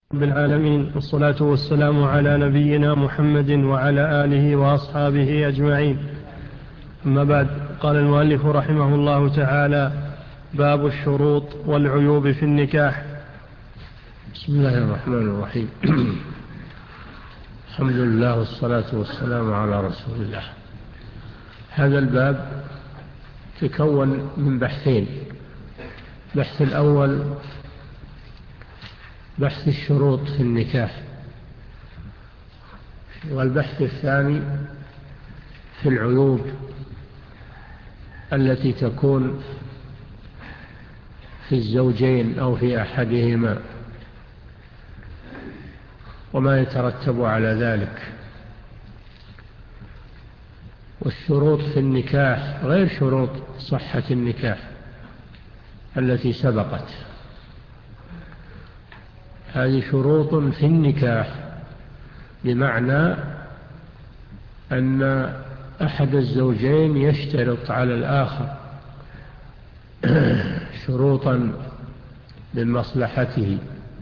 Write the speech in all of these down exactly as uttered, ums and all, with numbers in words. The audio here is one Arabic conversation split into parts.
رب العالمين، والصلاة والسلام على نبينا محمد وعلى آله وأصحابه أجمعين. أما بعد، قال المؤلف رحمه الله تعالى: باب الشروط والعيوب في النكاح. بسم الله الرحمن الرحيم. الحمد لله والصلاة والسلام على رسول الله. هذا الباب تكون من بحثين: البحث الأول بحث الشروط في النكاح، والبحث الثاني في العيوب التي تكون في الزوجين أو في أحدهما وما يترتب على ذلك. والشروط في النكاح غير شروط صحة النكاح التي سبقت، هذه شروط في النكاح، بمعنى أن أحد الزوجين يشترط على الآخر شروطا من مصلحته،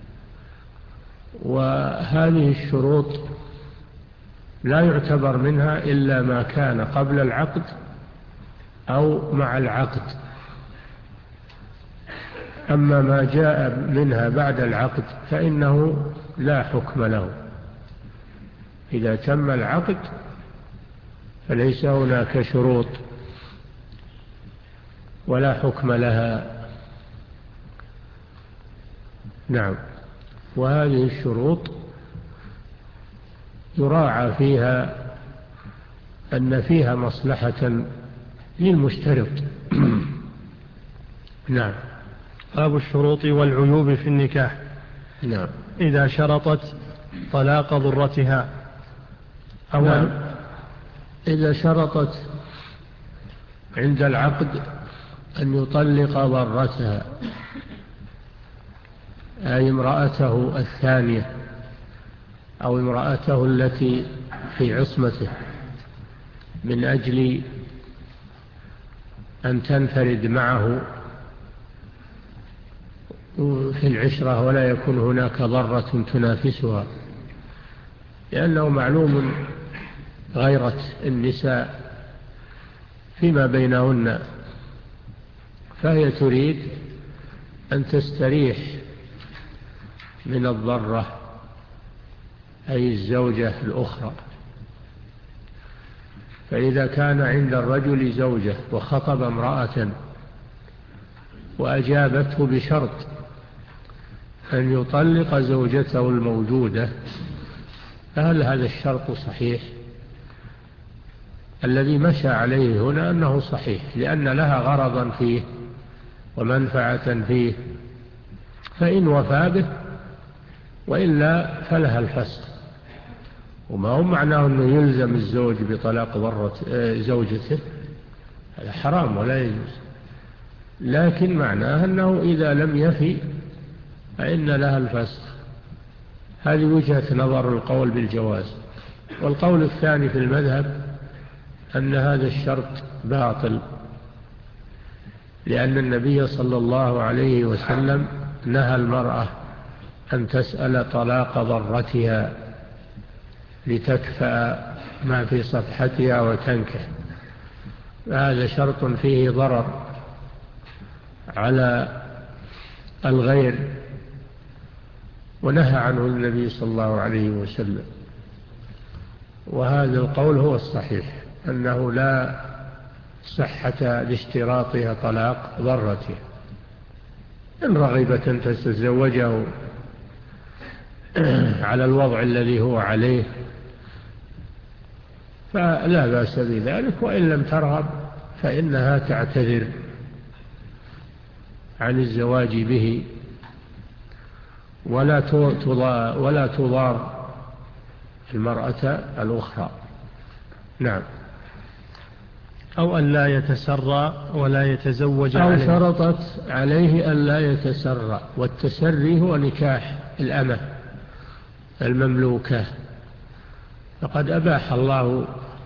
وهذه الشروط لا يعتبر منها إلا ما كان قبل العقد أو مع العقد. أما ما جاء منها بعد العقد فإنه لا حكم له. إذا تم العقد فليس هناك شروط ولا حكم لها. نعم. وهذه الشروط يراعى فيها أن فيها مصلحة للمشترط. نعم. باب الشروط والعيوب في النكاح. نعم. إذا شرطت طلاق ضرتها. نعم. إذا شرطت عند العقد أن يطلق ضرتها، أي امرأته الثانية أو امرأته التي في عصمته، من أجل أن تنفرد معه في العشرة ولا يكون هناك ضرة تنافسها، لأنه معلوم غيرة النساء فيما بينهن، فهي تريد أن تستريح من الضرة، أي الزوجة الأخرى. فإذا كان عند الرجل زوجة وخطب امرأة وأجابته بشرط أن يطلق زوجته الموجودة، فهل هذا الشرط صحيح؟ الذي مشى عليه هنا أنه صحيح، لأن لها غرضا فيه ومنفعة فيه، فإن وفى به وإلا فلها الفسخ. وما هو معناه أنه يلزم الزوج بطلاق ضرة زوجته، هذا حرام ولا يجوز، لكن معناه أنه إذا لم يفي فإن لها الفسخ. هذه وجهة نظر القول بالجواز. والقول الثاني في المذهب أن هذا الشرط باطل، لأن النبي صلى الله عليه وسلم نهى المرأة أن تسأل طلاق ضرتها لتكفأ ما في صفحتها وتنكح. هذا شرط فيه ضرر على الغير، ونهى عنه النبي صلى الله عليه وسلم. وهذا القول هو الصحيح، أنه لا صحة لاشتراطها طلاق ضرته. إن رغبت أن تتزوجه على الوضع الذي هو عليه فلا بأس بذلك، وإن لم ترغب فإنها تعتذر عن الزواج به، ولا ولا تضار المرأة الأخرى. نعم. أو أن لا يتسرى ولا يتزوج أو عليه. شرطت عليه أن لا يتسرى، والتسري هو نكاح الأمة المملوكة، فقد أباح الله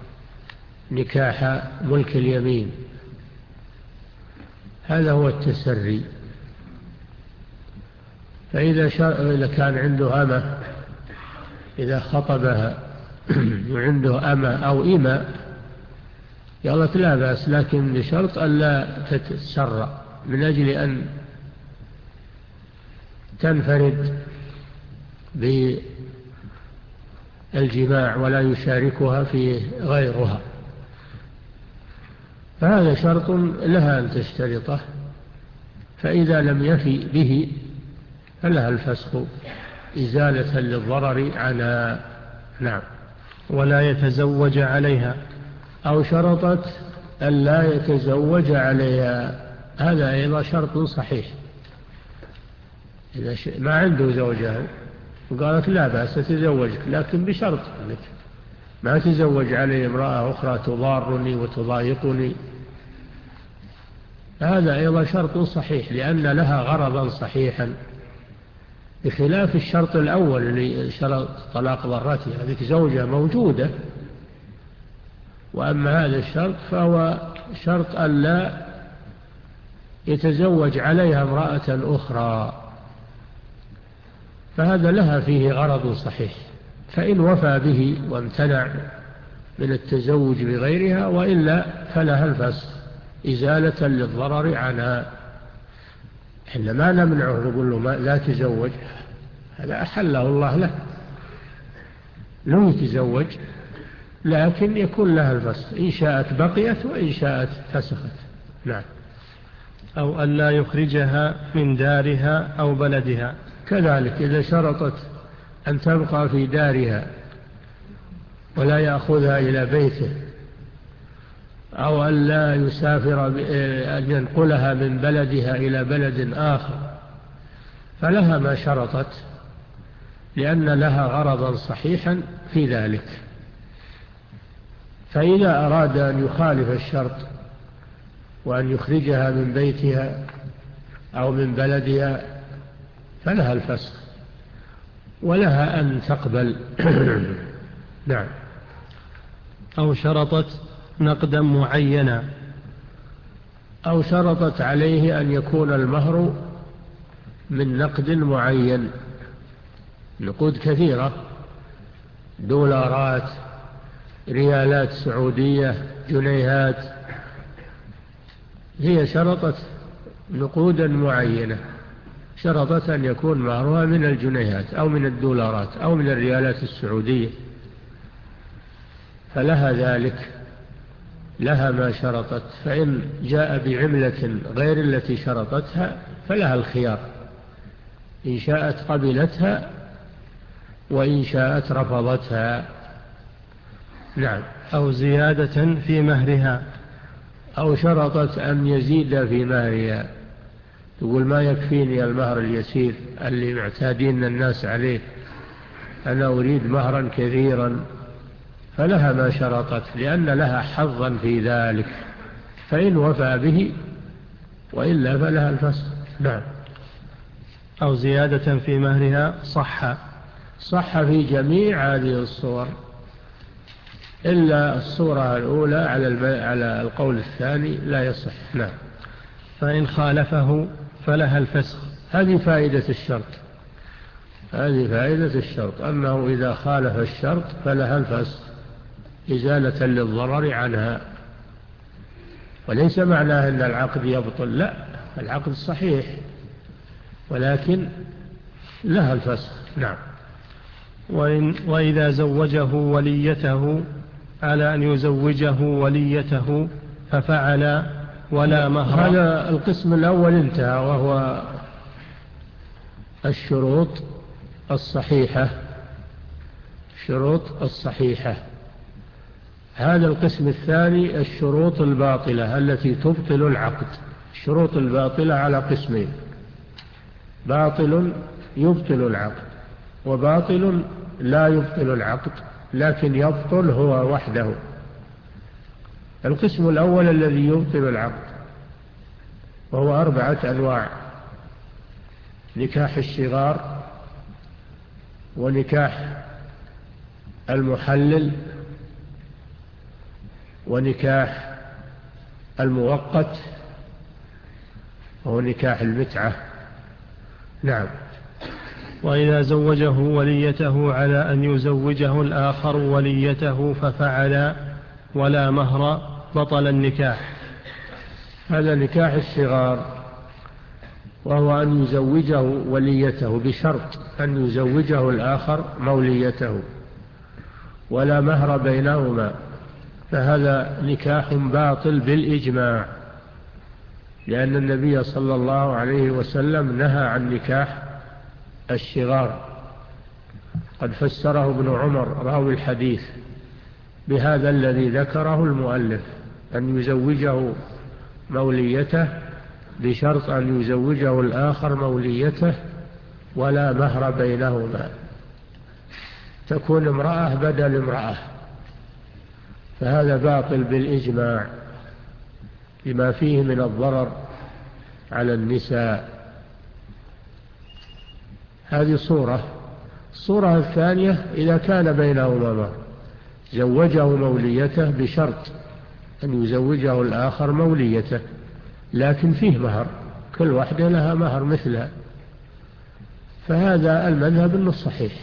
نكاح ملك اليمين، هذا هو التسري. فإذا إذا كان عنده أمة، إذا خطبها وعنده أمة أو إماء قالت لا بأس، لكن بشرط أن لا تتسرع من أجل أن تنفرد بالجماع ولا يشاركها في غيرها، فهذا شرط لها أن تشترطه، فإذا لم يفي به فلها الفسخ إزالة للضرر عنها. نعم. ولا يتزوج عليها، أو شرطت أن لا يتزوج عليها، هذا أيضا شرط صحيح. إذا ما عنده زوجة وقالت لا بأس تتزوجك، لكن بشرط أنك ما تزوج علي امرأة أخرى تضارني وتضايقني، هذا أيضا شرط صحيح لأن لها غرضا صحيحا، بخلاف الشرط الأول اللي شرط طلاق ضرتها، هذه زوجة موجودة. وأما هذا الشرط فهو شرط أن لا يتزوج عليها امرأة أخرى، فهذا لها فيه غرض صحيح، فإن وفى به وامتنع من التزوج بغيرها وإلا فلها الفسخ إزالة للضرر عنها. إحنا ما نمنعه نقول له ما لا تزوج، هذا أحله الله له، لو يتزوج لكن يكون لها الفسخ، إن شاءت بقيت وإن شاءت فسخت. نعم. أو أن لا يخرجها من دارها أو بلدها، كذلك إذا شرطت أن تبقى في دارها ولا يأخذها إلى بيته، أو أن لا يسافر أن ينقلها من بلدها إلى بلد آخر، فلها ما شرطت لأن لها غرضا صحيحا في ذلك. فإذا أراد أن يخالف الشرط وأن يخرجها من بيتها أو من بلدها فلها الفسخ ولها أن تقبل. نعم. أو شرطت نقدا معينا، أو شرطت عليه أن يكون المهر من نقد معين، نقود كثيرة، دولارات، ريالات سعودية، جنيهات، هي شرطت نقودا معينة، شرطت أن يكون مهرها من الجنيهات أو من الدولارات أو من الريالات السعودية، فلها ذلك، لها ما شرطت. فإن جاء بعملة غير التي شرطتها فلها الخيار، إن شاءت قبلتها وإن شاءت رفضتها. نعم. أو زيادة في مهرها، أو شرطت أن يزيد في مهرها، تقول ما يكفيني المهر اليسير اللي معتادين الناس عليه، أنا أريد مهرا كثيرا، فلها ما شرطت لأن لها حظا في ذلك، فإن وفى به وإلا فلها الفسخ. نعم. أو زيادة في مهرها صح، صح في جميع هذه الصور إلا الصورة الأولى على على القول الثاني لا يصح. نعم. فإن خالفه فلها الفسخ، هذه فائدة الشرط، هذه فائدة الشرط أنه إذا خالف الشرط فلها الفسخ إزالة للضرر عنها، وليس معناه أن العقد يبطل، لا، العقد صحيح ولكن لها الفسخ. نعم. وإن وإذا زوجه وليته على أن يزوجه وليته ففعل ولا مهر. هذا القسم الأول انتهى، وهو الشروط الصحيحة، الشروط الصحيحة. هذا القسم الثاني الشروط الباطلة التي تبطل العقد. الشروط الباطلة على قسمين: باطل يبطل العقد، وباطل لا يبطل العقد لكن يبطل هو وحده. القسم الأول الذي يبطل العقد وهو أربعة أنواع: نكاح الشغار، ونكاح المحلل، ونكاح المؤقت، وهو نكاح المتعة. نعم. وإذا زوجه وليته على أن يزوجه الآخر وليته ففعل ولا مهر بطل النكاح. هذا نكاح الصغار، وهو أن يزوجه وليته بشرط أن يزوجه الآخر موليته ولا مهر بينهما، فهذا نكاح باطل بالإجماع، لأن النبي صلى الله عليه وسلم نهى عن نكاح الشغار. قد فسره ابن عمر راوي الحديث بهذا الذي ذكره المؤلف، أن يزوجه موليته بشرط أن يزوجه الآخر موليته ولا مهر بينهما، تكون امرأة بدل امرأة، فهذا باطل بالإجماع لما فيه من الضرر على النساء. هذه صورة. الصورة الثانية إذا كان بينهما مهر، زوجه موليته بشرط أن يزوجه الآخر موليته، لكن فيه مهر، كل واحدة لها مهر مثلها، فهذا المذهب أنه صحيح،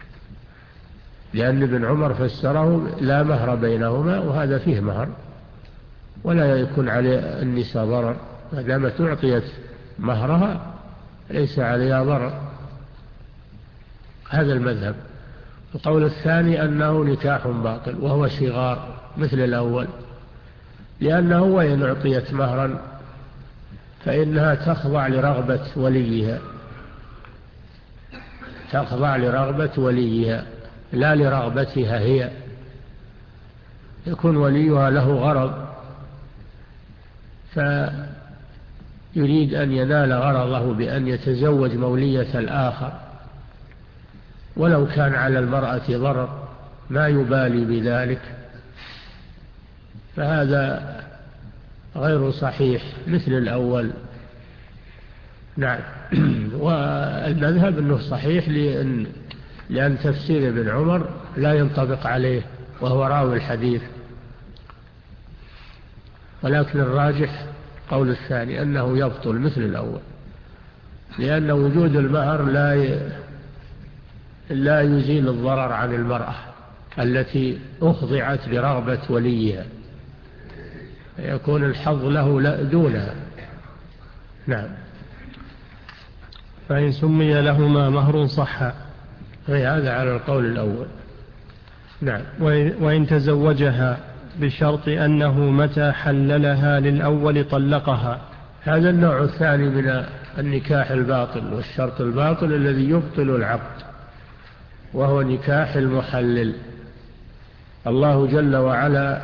لأن ابن عمر فسره لا مهر بينهما، وهذا فيه مهر ولا يكون على النساء ضرر، ما دامت أعطيت مهرها ليس عليها ضرر. هذا المذهب. القول الثاني أنه نكاح باطل وهو شغار مثل الأول، لأنه وإن أعطيت مهرا فإنها تخضع لرغبة وليها، تخضع لرغبة وليها لا لرغبتها هي. يكون وليها له غرض فيريد أن ينال غرضه بأن يتزوج مولية الآخر، ولو كان على المرأة ضرر ما يبالي بذلك، فهذا غير صحيح مثل الأول. نعم. والمذهب أنه صحيح لأن, لأن تفسير ابن عمر لا ينطبق عليه وهو راوي الحديث، ولكن الراجح قول الثاني أنه يبطل مثل الأول، لأن وجود المهر لا ي... لا يزيل الضرر عن المرأة التي أخضعت لرغبة وليها، يكون الحظ له دونها. نعم. فإن سمي لهما مهر صح، هذا على القول الأول. نعم. وإن تزوجها بشرط أنه متى حللها للأول طلقها. هذا النوع الثاني من النكاح الباطل، والشرط الباطل الذي يبطل العقد، وهو نكاح المحلل. الله جل وعلا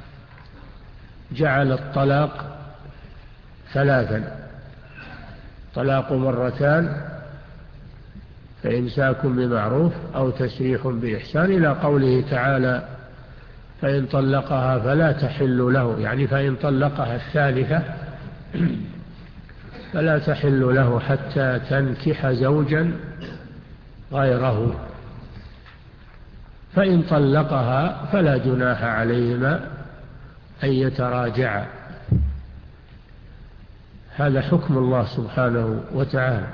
جعل الطلاق ثلاثا: طلاق مرتان، فإمساك بمعروف أو تسريح بإحسان، إلى قوله تعالى: فإن طلقها فلا تحل له، يعني فإن طلقها الثالثة فلا تحل له حتى تنكح زوجا غيره. فإن طلقها فلا جناح عليهما أن يتراجعا. هذا حكم الله سبحانه وتعالى.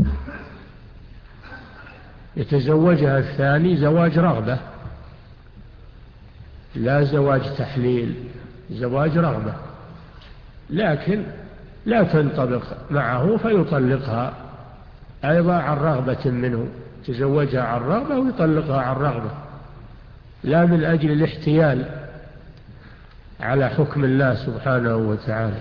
يتزوجها الثاني زواج رغبة، لا زواج تحليل، زواج رغبة، لكن لا تنطبق معه فيطلقها أيضا عن رغبة منه، تزوجها عن رغبة ويطلقها عن رغبة، لا من أجل الاحتيال على حكم الله سبحانه وتعالى.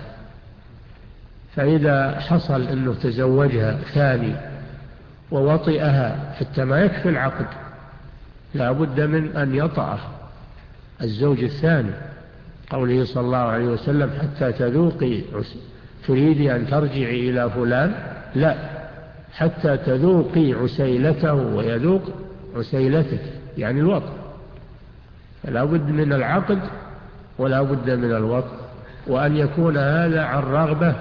فإذا حصل أنه تزوجها ثاني ووطئها حتى ما يكفي العقد، لا بد من أن يطأه الزوج الثاني، قوله صلى الله عليه وسلم: حتى تذوقي، تريدي أن ترجعي إلى فلان؟ لا، حتى تذوقي عسيلته ويذوق عسيلتك، يعني الوطء. فلا بد من العقد ولا بد من الوطء، وأن يكون هذا عن رغبة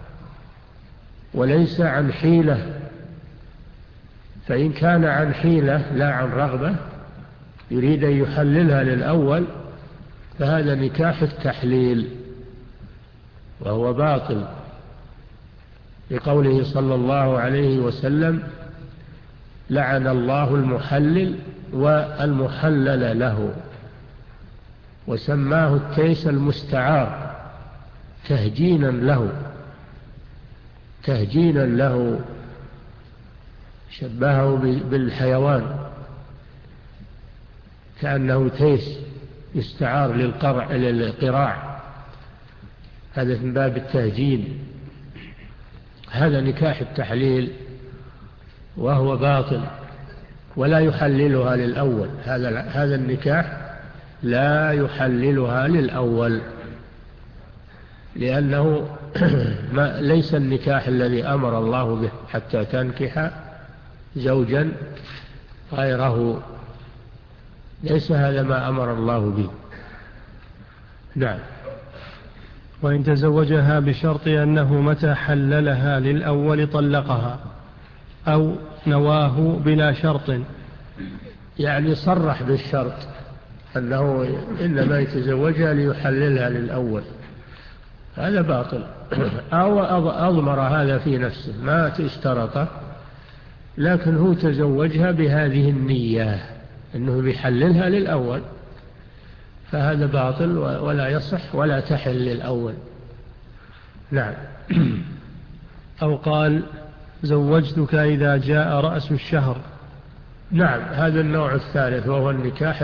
وليس عن حيلة. فإن كان عن حيلة لا عن رغبة، يريد أن يحللها للأول، فهذا نكاح التحليل وهو باطل، لقوله صلى الله عليه وسلم: لعن الله المحلل والمحلل له، وسماه التيس المستعار تهجينا له تهجينا له شبهه بالحيوان كأنه تيس يستعار للقرع للقراع، هذا من باب التهجين. هذا نكاح التحليل وهو باطل ولا يحللها للأول، هذا هذا النكاح لا يحللها للأول، لأنه ما ليس النكاح الذي أمر الله به حتى تنكح زوجا غيره، ليس هذا ما أمر الله به. نعم. وإن تزوجها بشرط أنه متى حللها للأول طلقها، أو نواه بلا شرط، يعني صرح بالشرط أنه إنما يتزوجها ليحللها للأول، هذا باطل. أو أضمر هذا في نفسه ما اشترطه، لكن هو تزوجها بهذه النية أنه بيحللها للأول، فهذا باطل ولا يصح ولا تحل للأول. نعم. أو قال زوجتك إذا جاء رأس الشهر. نعم، هذا النوع الثالث وهو النكاح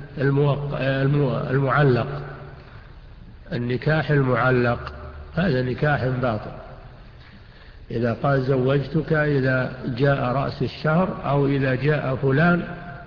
المعلق. النكاح المعلق هذا نكاح باطل، إذا قال زوجتك إذا جاء رأس الشهر أو إذا جاء فلان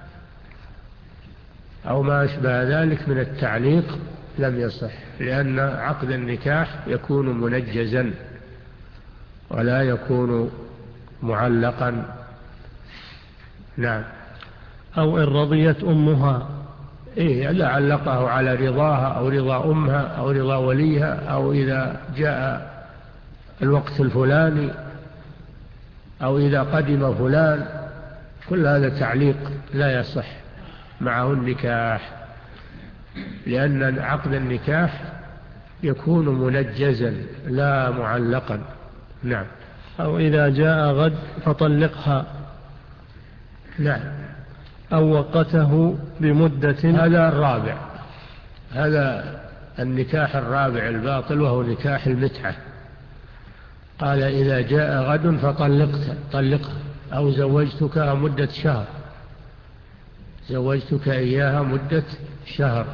أو ما أشبه ذلك من التعليق لم يصح، لأن عقد النكاح يكون منجزا ولا يكون معلقا. نعم. أو إن رضيت أمها، إيه، إذا علقه على رضاها أو رضا أمها أو رضا وليها، أو إذا جاء الوقت الفلاني أو إذا قدم فلان، كل هذا تعليق لا يصح معه النكاح، لأن عقد النكاح يكون منجزا لا معلقا. نعم. أو إذا جاء غد فطلقها. نعم. أو وقته بمدة. هذا الرابع، هذا النكاح الرابع الباطل وهو نكاح المتعة. قال إذا جاء غد فطلقت طلقها، أو زوجتك مدة شهر، زوجتك إياها مدة شهر،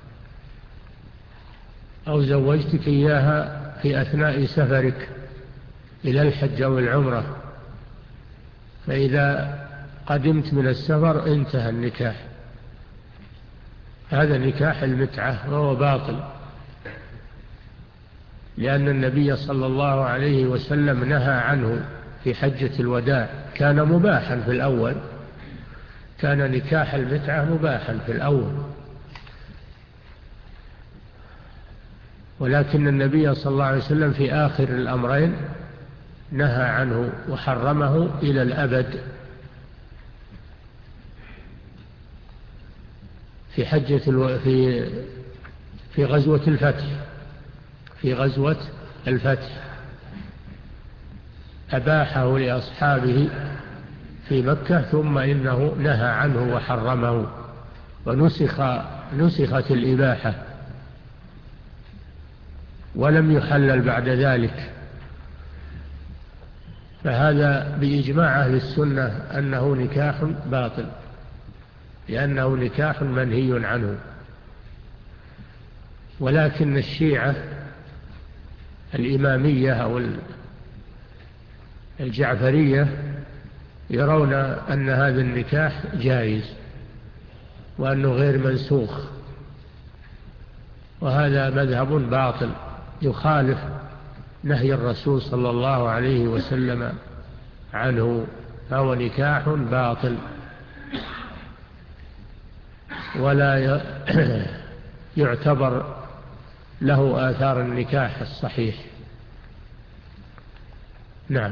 أو زوجتك إياها في أثناء سفرك إلى الحج أو العمرة، فإذا قدمت من السفر انتهى النكاح. هذا نكاح المتعة وهو باطل، لأن النبي صلى الله عليه وسلم نهى عنه في حجة الوداع. كان مباحا في الأول، كان نكاح المتعة مباحا في الأول، ولكن النبي صلى الله عليه وسلم في آخر الأمرين نهى عنه وحرمه إلى الأبد. في حجة الو... في في غزوة الفتح في غزوة الفتح أباحه لأصحابه في مكة، ثم إنه نهى عنه وحرمه، ونسخ نسخت الإباحة ولم يحلل بعد ذلك. فهذا بإجماع أهل السنة أنه نكاح باطل، لأنه نكاح منهي عنه. ولكن الشيعة الإمامية أو الجعفرية يرون أن هذا النكاح جائز وأنه غير منسوخ، وهذا مذهب باطل يخالف نهي الرسول صلى الله عليه وسلم عنه، فهو نكاح باطل ولا يعتبر له آثار النكاح الصحيح. نعم.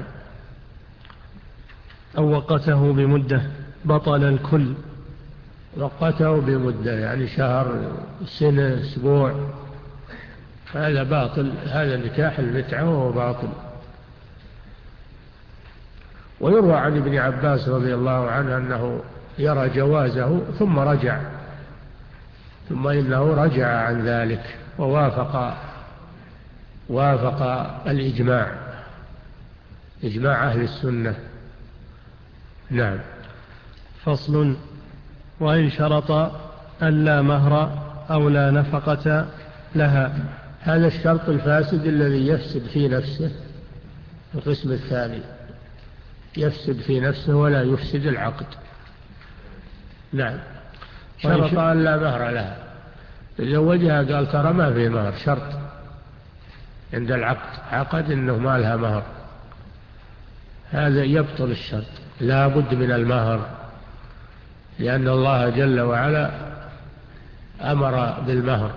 أو وقته بمدة بطل الكل. وقته بمدة يعني شهر، سنة، أسبوع، هذا باطل، هذا نكاح المتعة وهو باطل. ويروى عن ابن عباس رضي الله عنه أنه يرى جوازه ثم رجع ثم إنه رجع عن ذلك ووافق وافق الإجماع إجماع أهل السنة. نعم. فصل. وإن شرط ألا مهر أو لا نفقة لها. هذا الشرط الفاسد الذي يفسد في نفسه القسم الثاني، يفسد في نفسه ولا يفسد العقد. نعم. شرط ألا مهر لها، تزوجها قال ترى ما في مهر، شرط عند العقد، عقد إنه ما لها مهر، هذا يبطل الشرط، لا بد من المهر، لأن الله جل وعلا أمر بالمهر،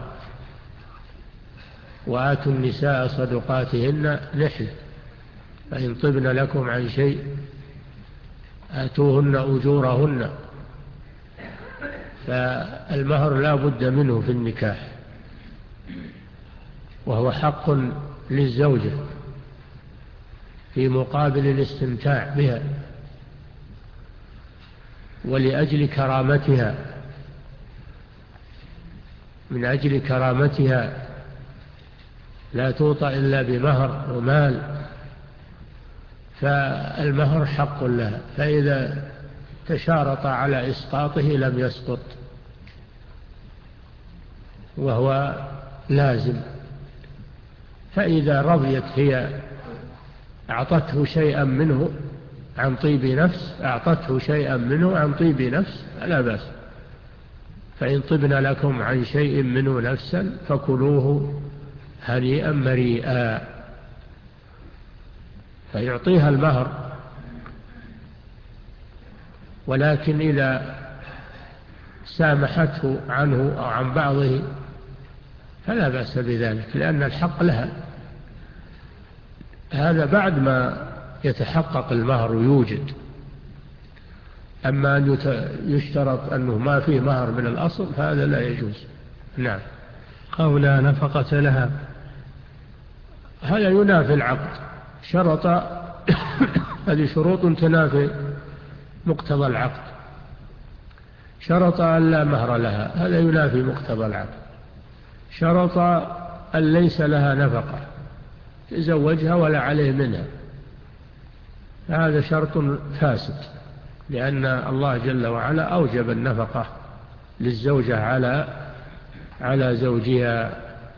وآتوا النساء صدقاتهن نحل فإن طبن لكم عن شيء آتوهن أجورهن. فالمهر لا بد منه في النكاح، وهو حق للزوجة في مقابل الاستمتاع بها ولأجل كرامتها، من أجل كرامتها لا توطى إلا بمهر ومال، فالمهر حق لها، فإذا تشارط على إسقاطه لم يسقط وهو لازم. فإذا رضيت هي أعطته شيئا منه عن طيب نفس أعطته شيئا منه عن طيب نفس لا بأس، فإن طبن لكم عن شيء منه نفسا فكلوه هنيئا مريئا. فيعطيها المهر، ولكن إذا سامحته عنه أو عن بعضه فلا بأس بذلك، لأن الحق لها. هذا بعد ما يتحقق المهر ويوجد. أما أن يشترط أنه ما فيه مهر من الأصل فهذا لا يجوز. نعم. أو لا نفقة لها، هذا ينافي العقد، شرط هذه شروط تنافي مقتضى العقد. شرط أن لا مهر لها، هذا ينافي مقتضى العقد. شرط أن ليس لها نفقة، تزوجها ولا عليه منها، هذا شرط فاسد، لأن الله جل وعلا أوجب النفقة للزوجة على على زوجها،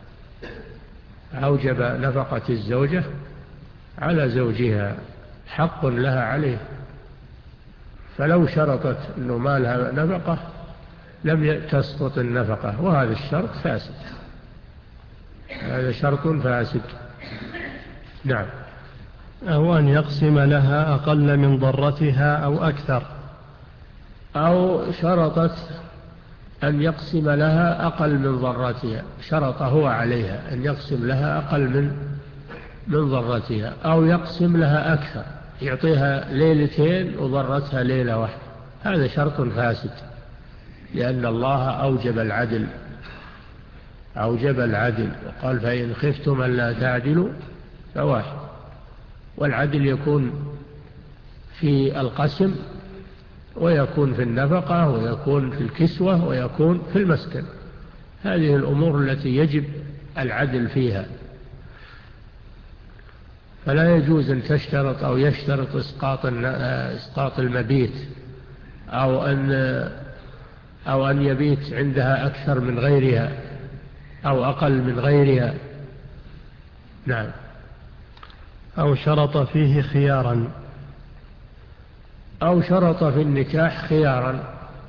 أوجب نفقة الزوجة على زوجها، حق لها عليه. فلو شرطت أنه ما لها نفقة لم تسقط النفقة، وهذا الشرط فاسد، هذا شرط فاسد. نعم. أو أن يقسم لها أقل من ضرتها أو أكثر، أو شرطت أن يقسم لها أقل من ضرتها، شرط هو عليها أن يقسم لها أقل من من ضرتها، أو يقسم لها أكثر، يعطيها ليلتين وضرتها ليلة واحدة، هذا شرط فاسد، لأن الله أوجب العدل، أوجب العدل وقال فإن خفتم ألا تعدلوا فواحد. والعدل يكون في القسم، ويكون في النفقة، ويكون في الكسوة، ويكون في المسكن، هذه الأمور التي يجب العدل فيها. فلا يجوز أن تشترط أو يشترط إسقاط إسقاط المبيت، أو أن أو أن يبيت عندها أكثر من غيرها أو أقل من غيرها. نعم. أو شرط فيه خيارا، أو شرط في النكاح خيارا،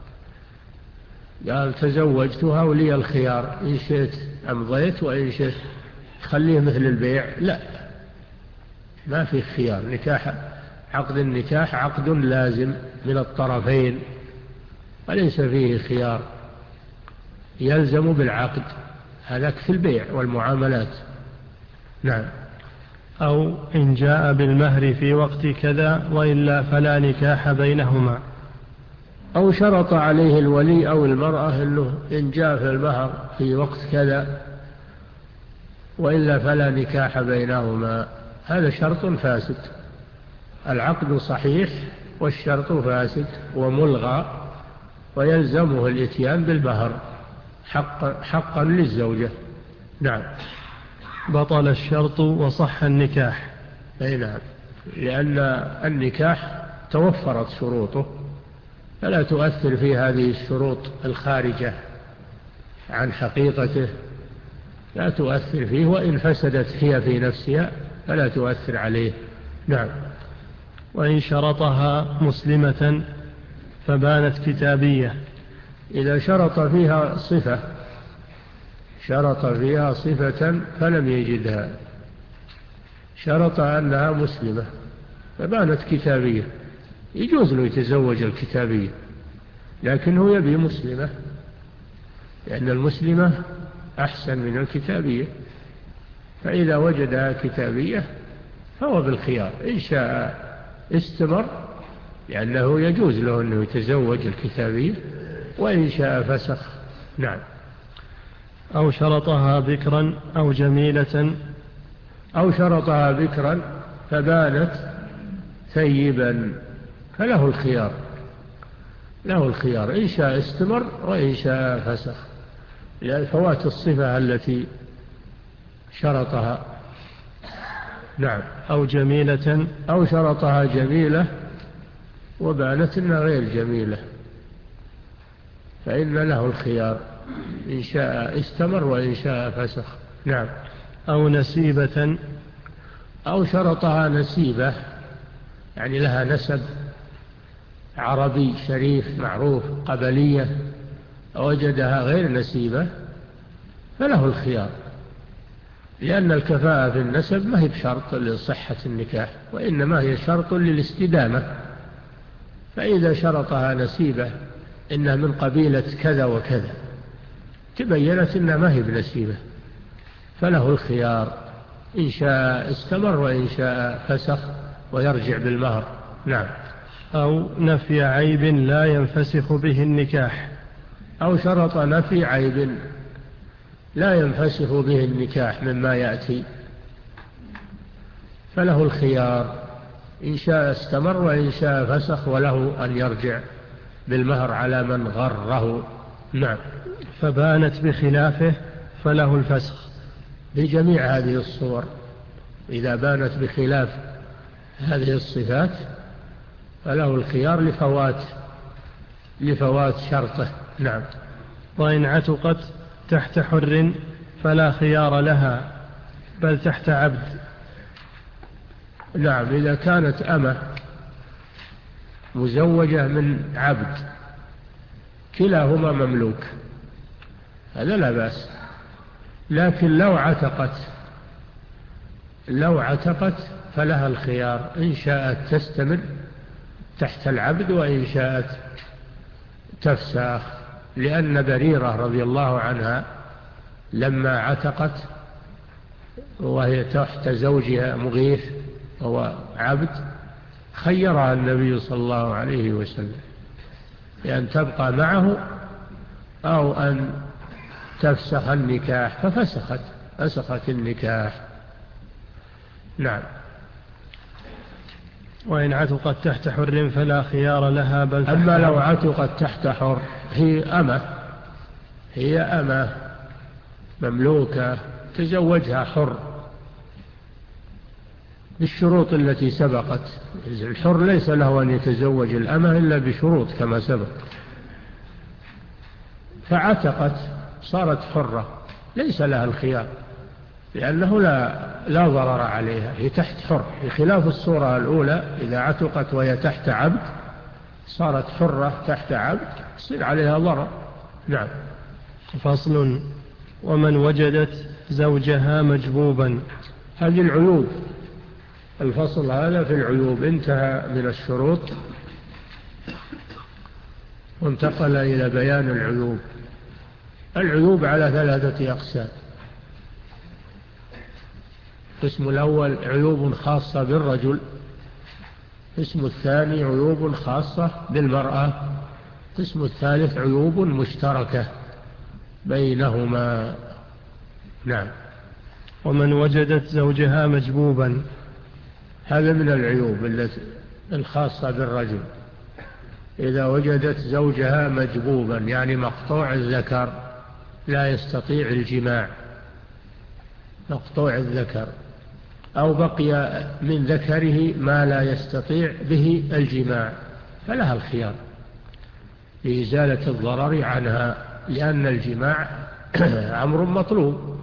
قال تزوجتها ولي الخيار، إن شئت أمضيت وإن شئت خليه مثل البيع، لا، ما في خيار. نكاح، عقد النكاح عقد لازم من الطرفين وليس فيه خيار، يلزم بالعقد، هذاك في البيع والمعاملات. نعم. أو إن جاء بالمهر في وقت كذا وإلا فلا نكاح بينهما، أو شرط عليه الولي أو المرأة أنه إن جاء في المهر في وقت كذا وإلا فلا نكاح بينهما، هذا شرط فاسد، العقد صحيح والشرط فاسد وملغى، ويلزمه الإتيان بالمهر حقا, حقا للزوجة. نعم. بطل الشرط وصح النكاح. أي نعم، لأن النكاح توفرت شروطه فلا تؤثر في هذه الشروط الخارجة عن حقيقته، لا تؤثر فيه، وإن فسدت هي في نفسها فلا تؤثر عليه. نعم. وإن شرطها مسلمة فبانت كتابية. إذا شرط فيها صفة شرط فيها صفة فلم يجدها، شرط أنها مسلمة فبانت كتابية، يجوز له يتزوج الكتابية، لكنه يبي مسلمة، لأن المسلمة أحسن من الكتابية، فإذا وجدها كتابية فهو بالخيار، إن شاء استمر لأنه يجوز له أنه يتزوج الكتابية، وإن شاء فسخ. نعم. أو شرطها بكرا أو جميلة. أو شرطها بكرا فبانت ثيبا فله الخيار، له الخيار إن شاء استمر وإن شاء فسخ، لأن فوات الصفة التي شرطها. نعم. أو جميلة. أو شرطها جميلة وبانت إنها غير جميلة، فإن له الخيار إن شاء استمر وإن شاء فسخ. نعم. أو نسيبة. أو شرطها نسيبة، يعني لها نسب عربي شريف معروف قبلية، وجدها غير نسيبة فله الخيار، لأن الكفاءة في النسب ما هي بشرط لصحة النكاح، وإنما هي شرط للاستدامة، فإذا شرطها نسيبة إنها من قبيلة كذا وكذا تبينت إنها ما هي بنسيبة فله الخيار إن شاء استمر وإن شاء فسخ ويرجع بالمهر. نعم. أو نفي عيب لا ينفسخ به النكاح. أو شرط نفي عيب لا ينفسخ به النكاح مما يأتي فله الخيار إن شاء استمر وإن شاء فسخ، وله أن يرجع بالمهر على من غره. نعم. فبانت بخلافه فله الفسخ. بجميع هذه الصور، إذا بانت بخلاف هذه الصفات فله الخيار لفوات لفوات شرطه. نعم. وإن عتقت تحت حر فلا خيار لها بل تحت عبد. نعم. إذا كانت أمة مزوجة من عبد كلاهما مملوك هذا لا بأس، لكن لو عتقت لو عتقت فلها الخيار إن شاءت تستمر تحت العبد وإن شاءت تفسخ، لأن بريرة رضي الله عنها لما عتقت وهي تحت زوجها مغيث وهو عبد خيرها النبي صلى الله عليه وسلم بأن تبقى معه أو أن تفسخ النكاح، ففسخت فسخت النكاح. نعم. وإن عتقت تحت حر فلا خيار لها بل تحت. أما لو عتقت تحت حر، هي أمة هي أمة مملوكة تزوجها حر بالشروط التي سبقت، الحر ليس له أن يتزوج الأمة إلا بشروط كما سبق، فعتقت صارت حرة ليس لها الخيار لأنه لا, لا ضرر عليها، هي تحت حر، بخلاف الصورة الأولى إذا عتقت وهي تحت عبد صارت حرة تحت عبد يصير عليها ضرر. نعم. فصل. ومن وجدت زوجها مجبوبا. هذه العيوب، الفصل هذا في العيوب، انتهى من الشروط وانتقل إلى بيان العيوب. العيوب على ثلاثة أقسام: القسم الأول عيوب خاصة بالرجل، القسم الثاني عيوب خاصة بالمرأة، القسم الثالث عيوب مشتركة بينهما. نعم. ومن وجدت زوجها مجبوبا. هذا من العيوب التي الخاصة بالرجل. إذا وجدت زوجها مجبوبا يعني مقطوع الذكر لا يستطيع الجماع، مقطوع الذكر، أو بقي من ذكره ما لا يستطيع به الجماع، فلها الخيار لإزالة الضرر عنها، لأن الجماع أمر مطلوب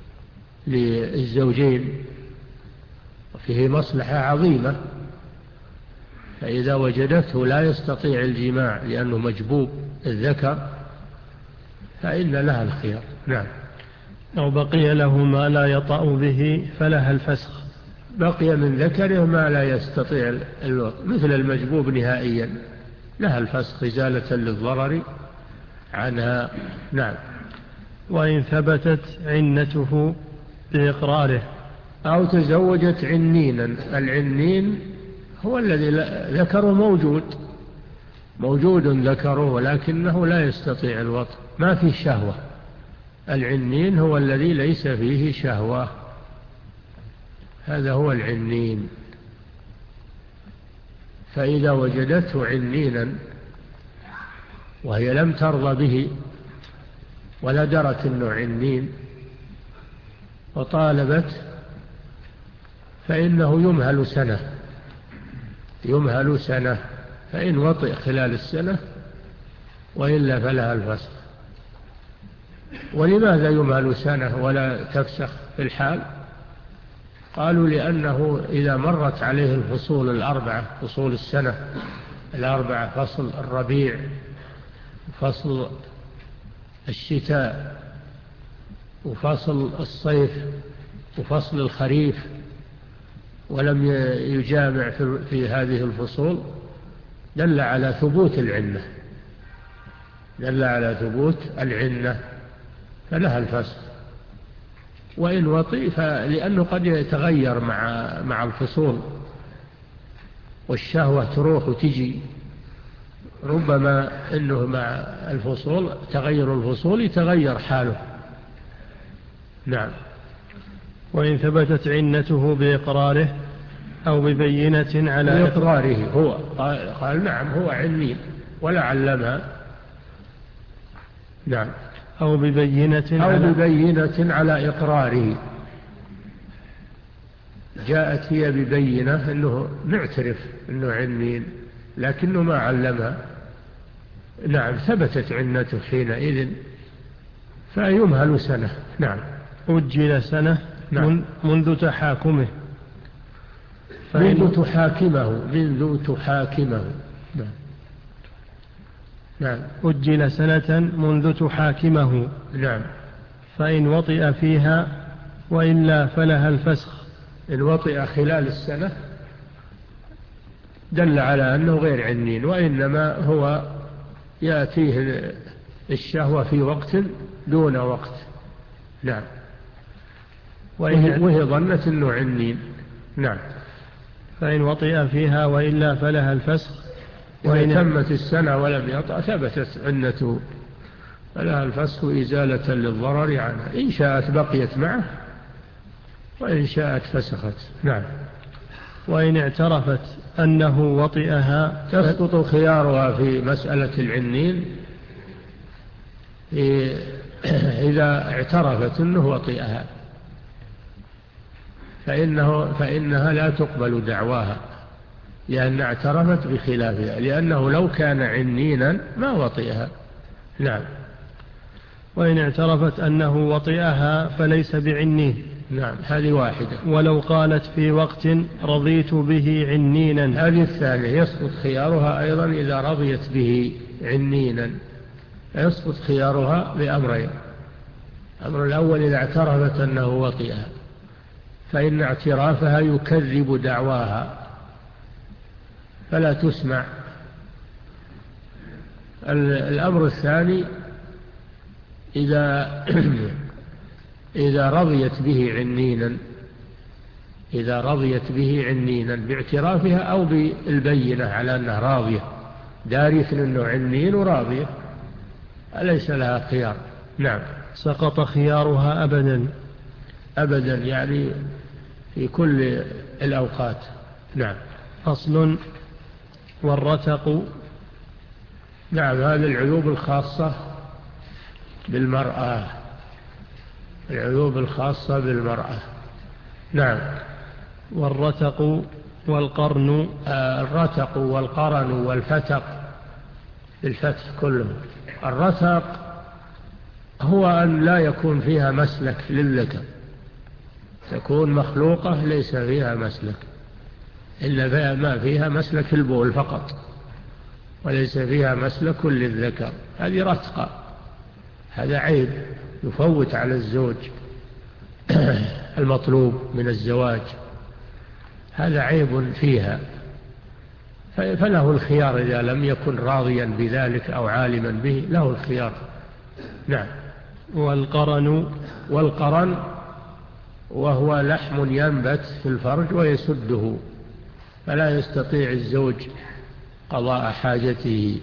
للزوجين وفيه مصلحة عظيمة، فإذا وجدته لا يستطيع الجماع لأنه مجبوب الذكر فإن لها الخيار. نعم. أو بقي له ما لا يطأ به فلها الفسخ. بقي من ذكره ما لا يستطيع الوطء مثل المجبوب نهائيا، لها الفسخ إزالة للضرر عنها. نعم. وإن ثبتت عنته بإقراره. أو تزوجت عنينا. العنين هو الذي ذكره موجود موجود ذكره ولكنه لا يستطيع الوطء، ما فيه شهوة. العنين هو الذي ليس فيه شهوة، هذا هو العنين. فإذا وجدته عنينا وهي لم ترضى به ولا درت أنه عنين وطالبت، فإنه يمهل سنة يمهل سنة فإن وطئ خلال السنة وإلا فلها الفسخ. ولماذا يمهل سنة ولا تفسخ في الحال؟ قالوا لأنه إذا مرت عليه الفصول الأربعة، فصول السنة الأربعة، فصل الربيع وفصل الشتاء وفصل الصيف وفصل الخريف، ولم يجامع في هذه الفصول، دل على ثبوت العنة دل على ثبوت العنة فلها الفسخ. وإن وطئ فلأنه قد يتغير مع مع الفصول والشهوة تروح وتجي، ربما أنه مع الفصول تغير الفصول يتغير حاله. نعم. وإن ثبتت عنته بإقراره أو ببينة على بإقراره هو قال, قال نعم هو عنين ولا علمها. نعم. أو ببينة أو على ببينة على إقراره، جاءت هي ببينة أنه نعترف أنه عنين لكنه ما علمها. نعم. ثبتت عنته حينئذ فيمهل سنة. نعم. أجل سنة. نعم. منذ تحاكمه. منذ تحاكمه منذ تحاكمه. نعم. نعم. أجل سنة منذ تحاكمه. نعم. فإن وطئ فيها وإلا فلها الفسخ. إن وطئ خلال السنة دل على أنه غير عنين، وإنما هو يأتيه الشهوة في وقت دون وقت. نعم. وهي ظنت أنه عنين. نعم. فإن وطئ فيها وإلا فلها الفسخ. وإن تمت السنة ولم يطأ ثبتت عنته فلها الفسخ إزالة للضرر عنها، إن شاءت بقيت معه وإن شاءت فسخت. نعم. وإن اعترفت أنه وطئها تسقط خيارها في مسألة العنين إذا اعترفت أنه وطئها، فإنه فإنها لا تقبل دعواها لأن اعترفت بخلافها، لأنه لو كان عنينا ما وطئها. نعم. وإن اعترفت أنه وطئها فليس بعنين. نعم. هذه واحدة. ولو قالت في وقت رضيت به عنينا. هذه الثانية يسقط خيارها أيضا إذا رضيت به عنينا، يسقط خيارها بأمرين. الأمر الأول إذا اعترفت أنه وطئها فإن اعترافها يكذب دعواها فلا تسمع. الأمر الثاني إذا إذا رضيت به عنينا إذا رضيت به عنينا باعترافها أو بالبينة على أنها راضية، دارية أنه عنين وراضية، أليس لها خيار. نعم. سقط خيارها أبدا. أبدا يعني في كل الأوقات. نعم. فصل. والرتق. نعم، هذه العيوب الخاصة بالمرأة، العيوب الخاصة بالمرأة. نعم. والرتق والقرن. آه الرتق والقرن والفتق بالفتح كله. الرتق هو أن لا يكون فيها مسلك للذكر، تكون مخلوقة ليس فيها مسلك، إلا ما فيها مسلك البول فقط، وليس فيها مسلك للذكر، هذه رتقة، هذا عيب يفوت على الزوج المطلوب من الزواج، هذا عيب فيها، فله الخيار إذا لم يكن راضيا بذلك أو عالما به، له الخيار. نعم. والقرن. والقرن وهو لحم ينبت في الفرج ويسده، فلا يستطيع الزوج قضاء حاجته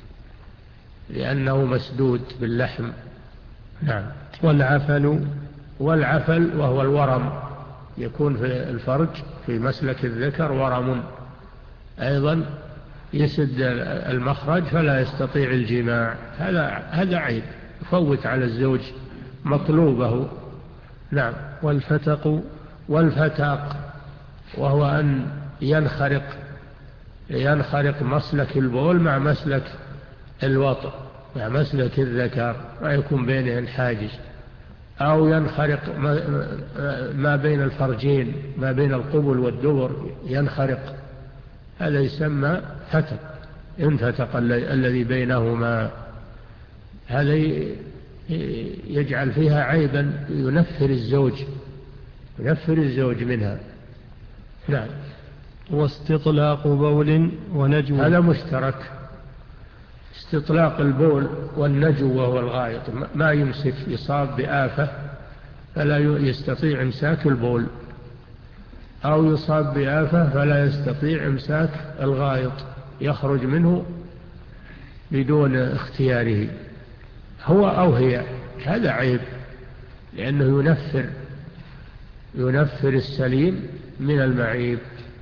لأنه مسدود باللحم. نعم. والعفل. والعفل وهو الورم، يكون في الفرج في مسلك الذكر ورم أيضا يسد المخرج فلا يستطيع الجماع، هذا هذا عيب يفوت على الزوج مطلوبه. نعم. والفتق. والفتق وهو أن ينخرق ينخرق مسلك البول مع مسلك الوطء، مع مسلك الذكر، ما يكون بينهن حاجز، أو ينخرق ما بين الفرجين، ما بين القبل والدبر ينخرق، هذا يسمى فتق، انفتق الذي بينهما، هذا يجعل فيها عيبا ينفر الزوج ينفر الزوج منها. نعم. واستطلاق بول ونجو. هذا مشترك، استطلاق البول والنجو وهو الغائط، ما يمسك، يصاب بآفة فلا يستطيع امساك البول، أو يصاب بآفة فلا يستطيع امساك الغائط، يخرج منه بدون اختياره هو أو هي، هذا عيب لأنه ينفر ينفر السليم من المعيب،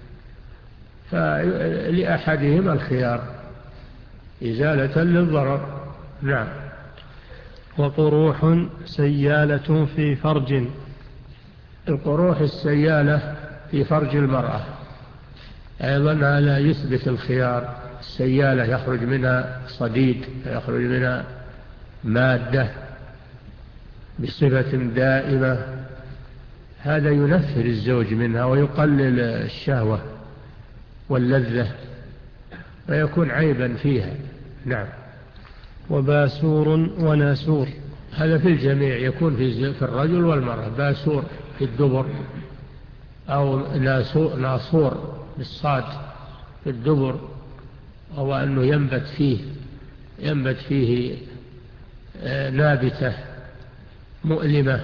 فلأحدهم الخيار إزالة للضرر. نعم. وقروح سيالة في فرج. القروح السيالة في فرج المرأة أيضا هذا يثبت الخيار، السيالة يخرج منها صديد، يخرج منها مادة بصفة دائمة، هذا ينفر الزوج منها ويقلل الشهوة واللذة ويكون عيبا فيها. نعم. وباسور وناسور. هذا في الجميع، يكون في الرجل والمرأة، باسور في الدبر أو ناصور بالصاد في الدبر، هو أنه ينبت فيه ينبت فيه نابتة مؤلمة،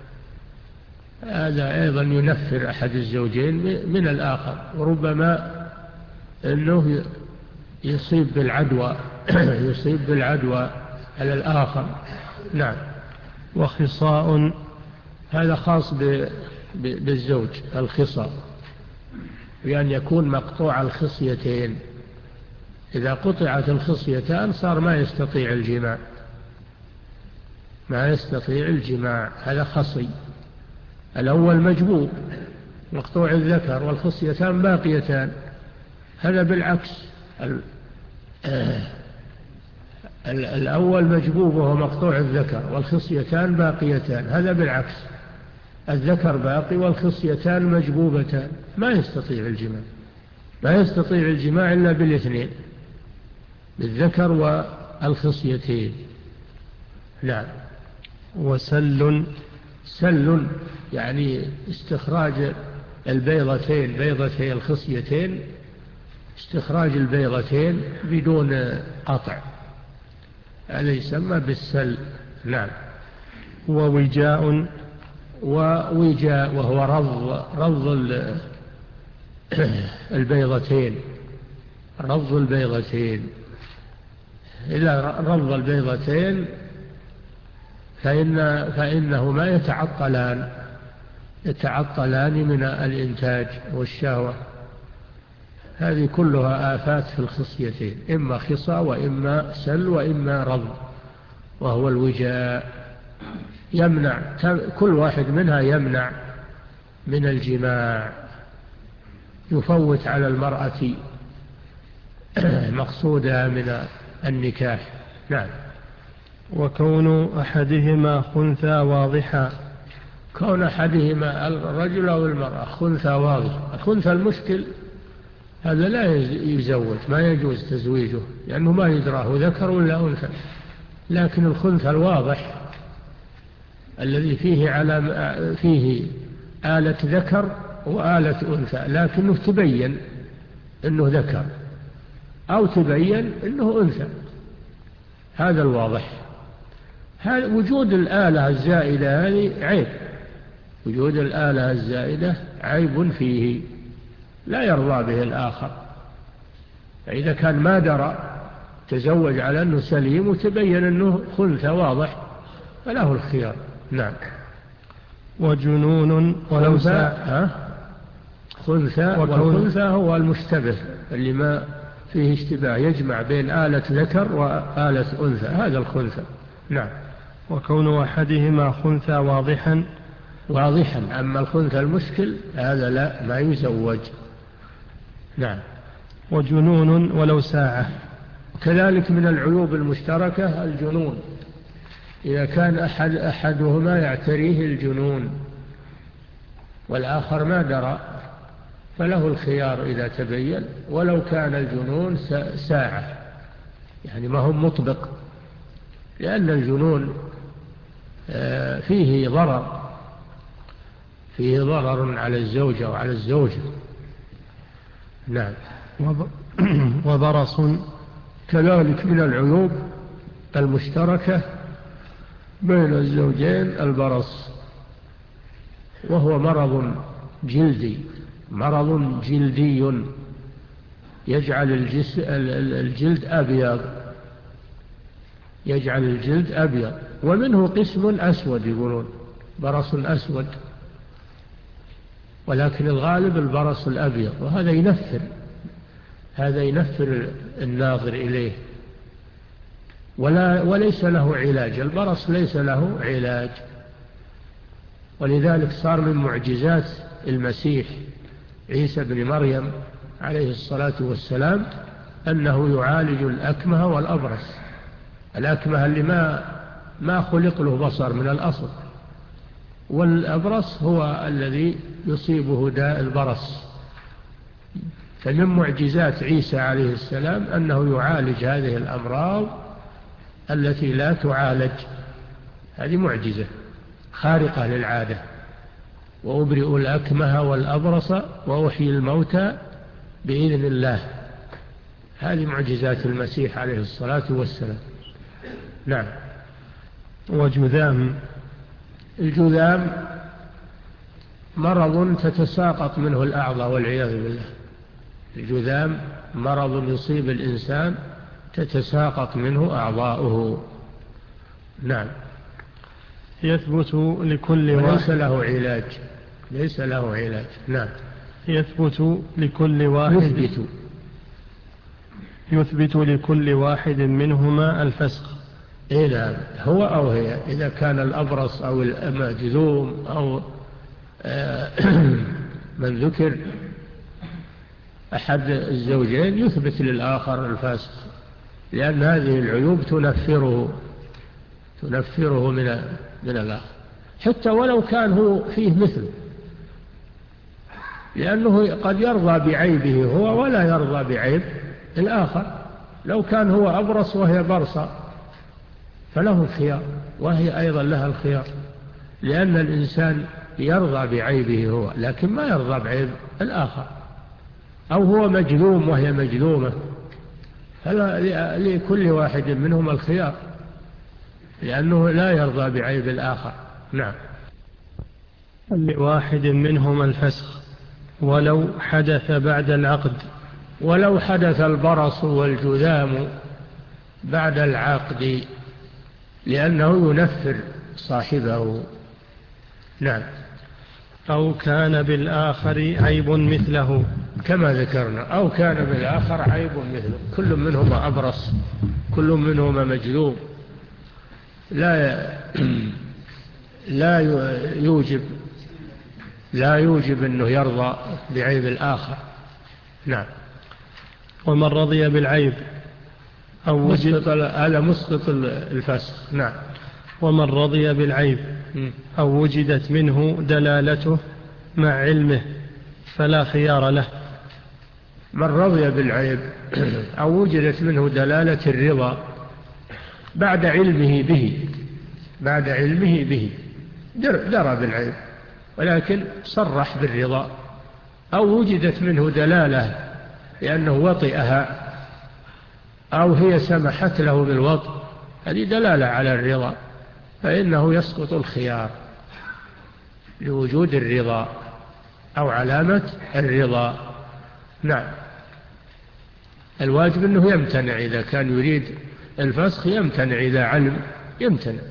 هذا أيضا ينفر أحد الزوجين من الآخر، وربما أنه يصيب بالعدوى يصيب بالعدوى على الآخر. نعم. وخصاء. هذا خاص بالزوج، الخصاء بأن يكون مقطوع الخصيتين، إذا قطعت الخصيتان صار ما يستطيع الجماع ما يستطيع الجماع هذا خصي. الأول مجبوب مقطوع الذكر والخصيتان باقيتان، هذا بالعكس، الأول مجبوب وهو مقطوع الذكر والخصيتان باقيتان، هذا بالعكس، الذكر باقي والخصيتان مجبوبتان، ما يستطيع الجماع ما يستطيع الجماع إلا بالاثنين، بالذكر والخصيتين. نعم. وسل. سل يعني استخراج البيضتين، بيضتي الخصيتين، استخراج البيضتين بدون قطع، هذا يسمى بالسل. نعم. ووجاء. ووجاء وهو رض رض البيضتين رض البيضتين إذا رض البيضتين فإن فإنهما يتعطلان يتعطلان من الإنتاج والشهوة، هذه كلها آفات في الخصيتين، إما خصى وإما سل وإما رض، وهو الوجاء، يمنع، كل واحد منها يمنع من الجماع، يفوت على المرأة مقصودها من النكاح. نعم. وكون أحدهما خنثى واضحا، كون أحدهما الرجل أو المرأة خنثى واضح، الخنثى المشكل هذا لا يزوج، ما يجوز تزويجه لأنه ما يدراه ذكر ولا أنثى. لكن الخنثى الواضح الذي فيه على فيه آلة ذكر وآلة أنثى، لكنه تبين أنه ذكر أو تبين أنه أنثى، هذا الواضح. وجود الآلة الزائدة هذه عيب، وجود الآلة الزائدة عيب فيه لا يرضى به الآخر. فإذا كان ما درى تزوج على أنه سليم وتبين أنه خنثى واضح فله الخيار. نعم. وجنون ولو ساء خنثى، والخنثى هو المشتبه اللي ما فيه اشتباه، يجمع بين آلة ذكر وآلة أنثى، هذا الخنثى. نعم. وكون أحدهما خنثى واضحا واضحا، أما الخنثى المشكل هذا لا، ما يزوج. نعم. وجنون ولو ساعة، كذلك من العيوب المشتركة الجنون، إذا كان أحد أحدهما يعتريه الجنون والآخر ما درى فله الخيار إذا تبين، ولو كان الجنون ساعة، يعني ما هو مطبق، لأن الجنون فيه ضرر، فيه ضرر على الزوجة وعلى الزوجة. نعم. وبرص، كذلك من العيوب المشتركة بين الزوجين البرص، وهو مرض جلدي، مرض جلدي يجعل الجلد أبيض، يجعل الجلد أبيض، ومنه قسم أسود، يقولون برص أسود، ولكن الغالب البرص الأبيض، وهذا ينفر، هذا ينفر الناظر إليه، ولا وليس له علاج، البرص ليس له علاج. ولذلك صار من معجزات المسيح عيسى بن مريم عليه الصلاة والسلام أنه يعالج الأكمه والأبرص، الأكمه اللي ما ما خلق له بصر من الأصل، والأبرص هو الذي يصيبه داء البرص. فمن معجزات عيسى عليه السلام أنه يعالج هذه الأمراض التي لا تعالج، هذه معجزة خارقة للعادة. وأبرئ الأكمه والأبرص وأحيي الموتى بإذن الله، هذه معجزات المسيح عليه الصلاة والسلام. نعم. وجذام، الجذام مرض تتساقط منه الأعضاء والعياذ بالله، الجذام مرض يصيب الإنسان تتساقط منه أعضاؤه. نعم. يثبت لكل واحد، وليس له علاج، ليس له علاج. نعم. يثبت لكل واحد، يثبت يثبت لكل واحد منهما الفسخ. إيه نعم، هو أو هي، إذا كان الأبرص أو المجذوم أو من ذكر أحد الزوجين يثبت للآخر الفسخ، لأن هذه العيوب تنفره تنفره من من الآخر، حتى ولو كان هو فيه مثل، لأنه قد يرضى بعيبه هو ولا يرضى بعيب الآخر. لو كان هو أبرص وهي برصة فله الخيار، وهي أيضا لها الخيار، لأن الإنسان يرضى بعيبه هو لكن ما يرضى بعيب الآخر. أو هو مجذوم وهي مجذومة، فلا لكل واحد منهم الخيار، لأنه لا يرضى بعيب الآخر. نعم. لواحد منهم الفسخ ولو حدث بعد العقد، ولو حدث البرص والجذام بعد العقد، لأنه ينفر صاحبه. نعم. أو كان بالآخر عيب مثله، كما ذكرنا، أو كان بالآخر عيب مثله، كل منهما أبرص، كل منهما مجذوب، لا لا يوجب لا يوجب أنه يرضى بعيب الآخر. نعم. ومن رضي بالعيب أو وجد، هذا مسقط الفسخ. نعم. ومن رضي بالعيب أو وجدت منه دلالته مع علمه فلا خيار له. من رضي بالعيب أو وجدت منه دلالة الرضا بعد علمه به بعد علمه به درى بالعيب ولكن صرح بالرضا، أو وجدت منه دلالة لأنه وطئها أو هي سمحت له بالوطء، هذه دلالة على الرضا، فإنه يسقط الخيار لوجود الرضا أو علامة الرضا. نعم. الواجب أنه يمتنع إذا كان يريد الفسخ، يمتنع إذا علم، يمتنع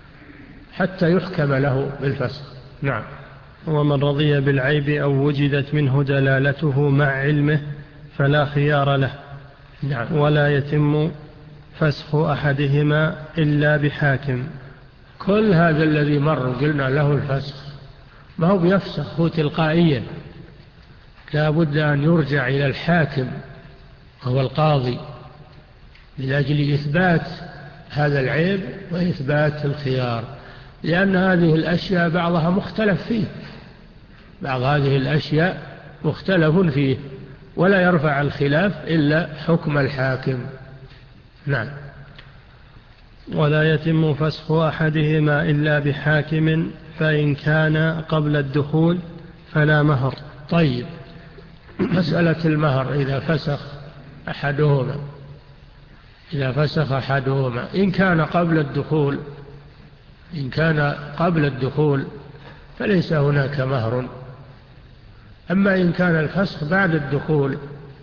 حتى يحكم له بالفسخ. نعم. ومن رضي بالعيب أو وجدت منه دلالته مع علمه فلا خيار له. نعم. ولا يتم فسخ أحدهما إلا بحاكم. كل هذا الذي مر قلنا له الفسخ، ما هو بيفسخ هو تلقائيا، لا بد أن يرجع إلى الحاكم وهو القاضي من أجل إثبات هذا العيب وإثبات الخيار، لأن هذه الأشياء بعضها مختلف فيه، بعض هذه الأشياء مختلف فيه، ولا يرفع الخلاف إلا حكم الحاكم. نعم. ولا يتم فسخ أحدهما إلا بحاكم، فإن كان قبل الدخول فلا مهر. طيب، مسألة المهر إذا فسخ أحدهما إذا فسخ أحدهما إن كان قبل الدخول إن كان قبل الدخول فليس هناك مهر، أما إن كان الفسخ بعد الدخول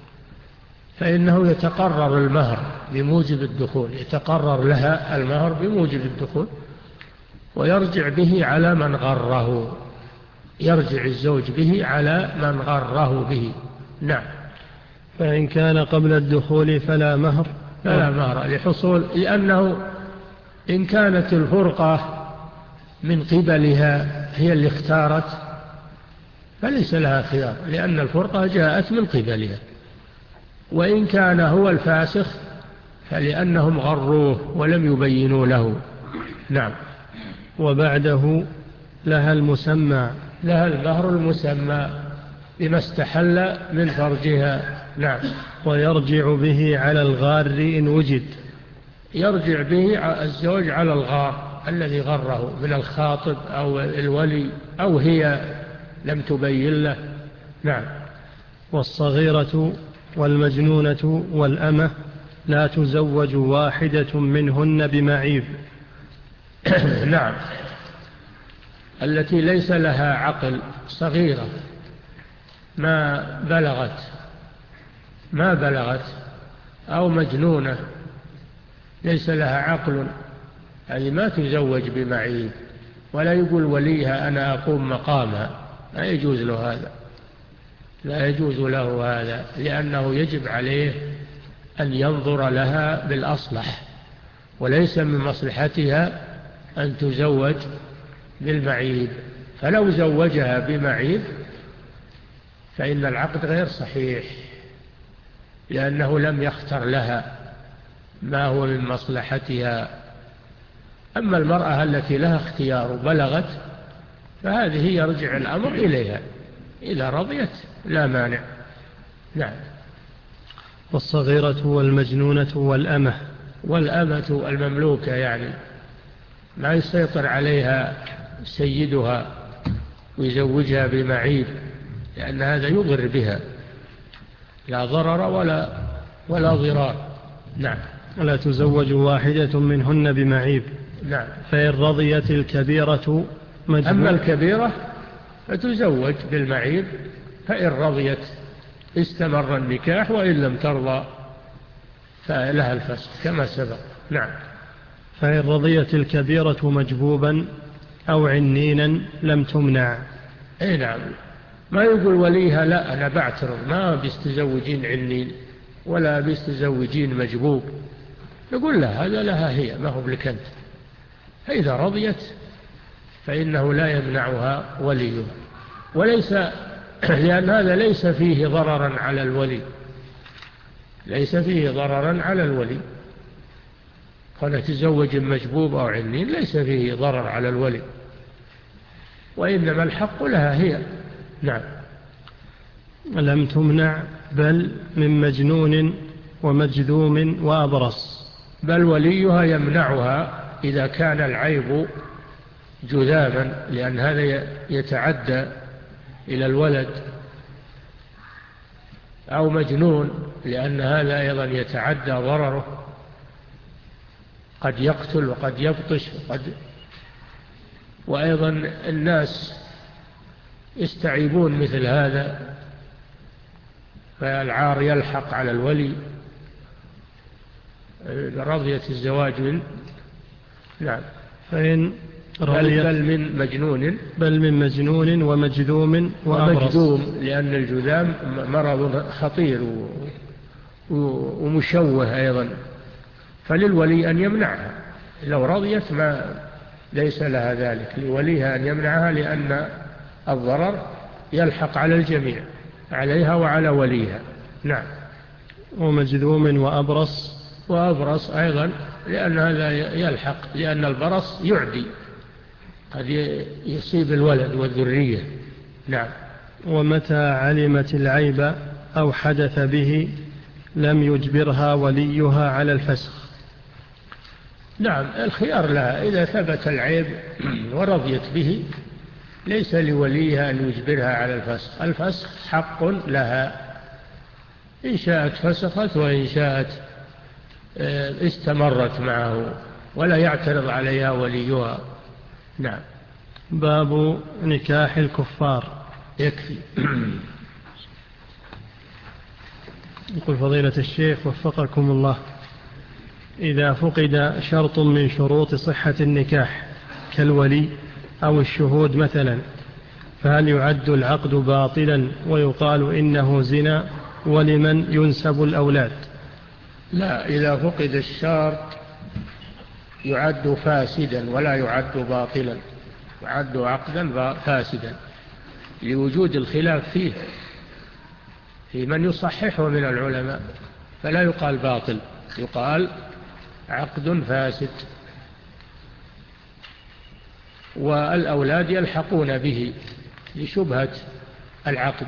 فإنه يتقرر المهر بموجب الدخول، يتقرر لها المهر بموجب الدخول، ويرجع به على من غره، يرجع الزوج به على من غره به. نعم. فإن كان قبل الدخول فلا مهر فلا مهر لحصول، لأنه إن كانت الفرقة من قبلها هي اللي اختارت فليس لها خيار، لأن الفرقة جاءت من قبلها، وإن كان هو الفاسخ فلأنهم غروه ولم يبينوا له. نعم. وبعده لها المسمى لها المهر المسمى بما استحل من فرجها. نعم. ويرجع به على الغار إن وجد. يرجع به الزوج على الغار الذي غره من الخاطب أو الولي أو هي لم تبين له. نعم. والصغيرة والمجنونة والأمة لا تزوج واحدة منهن بمعيب. نعم. التي ليس لها عقل، صغيرة ما بلغت ما بلغت أو مجنونة ليس لها عقل، يعني ما تزوج بمعيب، ولا يقول وليها أنا أقوم مقامها، لا يجوز له هذا، لا يجوز له هذا، لأنه يجب عليه أن ينظر لها بالأصلح، وليس من مصلحتها أن تزوج بالمعيب، فلو زوجها بمعيب فإن العقد غير صحيح، لأنه لم يختر لها ما هو من مصلحتها. أما المرأة التي لها اختيار وبلغت فهذه يرجع الأمر إليها، إذا رضيت لا مانع. نعم. والصغيرة والمجنونة والأمة. والأمة المملوكة، يعني ما يسيطر عليها سيدها ويزوجها بمعيب، لأن هذا يضر بها، لا ضرر ولا ولا ضرار. نعم. لا تزوج واحدة منهن بمعيب. نعم. فإن رضيت الكبيرة مجبور. أما الكبيرة فتزوج بالمعيب، فإن رضيت استمر النكاح، وإن لم ترضى فلها الفسخ كما سبق. نعم. فإن رضيت الكبيرة مجبوبا أو عنينا لم تمنع. أي نعم. ما يقول وليها لا أنا بعترض، ما بيستزوجين عنين ولا بيستزوجين مجبوب، يقول لها هذا لها هي، ما هو بلك أنت. فإذا رضيت فإنه لا يمنعها وليها، وليس لأن هذا ليس فيه ضررا على الولي، ليس فيه ضررا على الولي، قال تزوج مجبوب أو عنين ليس فيه ضرر على الولي، وإنما الحق لها هي. نعم. لم تمنع بل من مجنون ومجذوم وأبرص. بل وليها يمنعها إذا كان العيب جذاما، لأن هذا يتعدى إلى الولد، أو مجنون لأن هذا أيضا يتعدى ضرره، قد يقتل وقد يبطش وقد وأيضا الناس يستعيبون مثل هذا، فالعار يلحق على الولي رضية الزواج من نعم فإن بل, بل من مجنون بل من مجنون ومجذوم وأبرص. ومجذوم لأن الجذام مرض خطير ومشوه أيضا، فللولي أن يمنعها لو رضيت، ما ليس لها ذلك، لوليها أن يمنعها لأن الضرر يلحق على الجميع، عليها وعلى وليها. نعم. ومجذوم وأبرص. وأبرص أيضا لأن هذا يلحق، لأن البرص يعدي، قد يصيب الولد والذرية. نعم. ومتى علمت العيب أو حدث به لم يجبرها وليها على الفسخ. نعم، الخيار لها إذا ثبت العيب ورضيت به، ليس لوليها أن يجبرها على الفسخ، الفسخ حق لها، إن شاءت فسخت وإن شاءت استمرت معه، ولا يعترض عليها وليها. نعم. باب نكاح الكفار. يكفي. يقول فضيلة الشيخ وفقكم الله: إذا فقد شرط من شروط صحة النكاح كالولي أو الشهود مثلا، فهل يعد العقد باطلا ويقال إنه زنا، ولمن ينسب الأولاد؟ لا، إذا فقد الشرط يعد فاسدا ولا يعد باطلا، يعد عقدا فاسدا لوجود الخلاف فيه في من يصححه من العلماء، فلا يقال باطل، يقال عقد فاسد. والأولاد يلحقون به لشبهة العقد،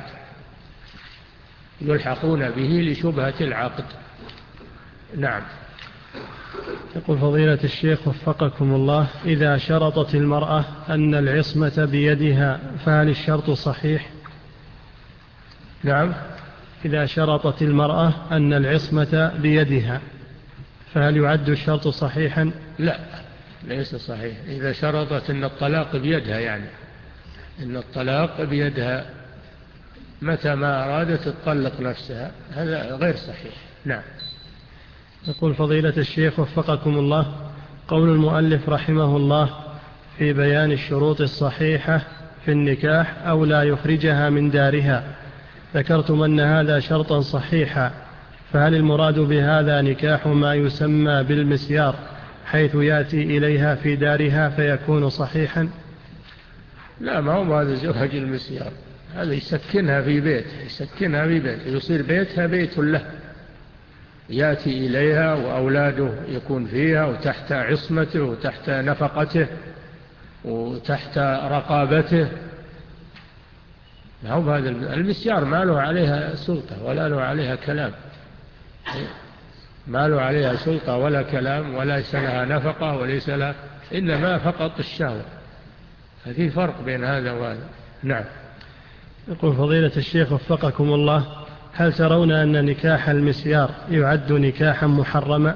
يلحقون به لشبهة العقد. نعم. يقول فضيلة الشيخ وفقكم الله: إذا شرطت المرأة أن العصمة بيدها فهل الشرط صحيح؟ نعم. إذا شرطت المرأة أن العصمة بيدها فهل يعد الشرط صحيحا؟ لا، ليس صحيح. إذا شرطت أن الطلاق بيدها، يعني أن الطلاق بيدها متى ما أرادت تطلق نفسها، هذا غير صحيح. نعم. يقول فضيلة الشيخ وفقكم الله: قول المؤلف رحمه الله في بيان الشروط الصحيحة في النكاح أو لا يخرجها من دارها، ذكرتم أن هذا شرطا صحيحا، فهل المراد بهذا نكاح ما يسمى بالمسيار، حيث يأتي إليها في دارها فيكون صحيحا؟ لا، ما هو هذا زواج المسيار، هذا يسكنها في بيت، يسكنها في بيت، يصير بيتها بيت له، يأتي إليها وأولاده يكون فيها وتحت عصمته وتحت نفقته وتحت رقابته. هو هذا المسيار ما له عليها سلطة ولا له عليها كلام، ما له عليها سلطة ولا كلام، وليس لها نفقة وليس لها، إنما فقط الشهوة. ففي فرق بين هذا وهذا. نعم. يقول فضيلة الشيخ وفقكم الله: هل ترون أن نكاح المسيار يعد نكاحا محرما؟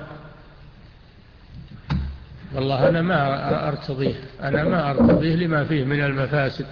والله أنا ما أرتضيه، أنا ما أرتضيه لما فيه من المفاسد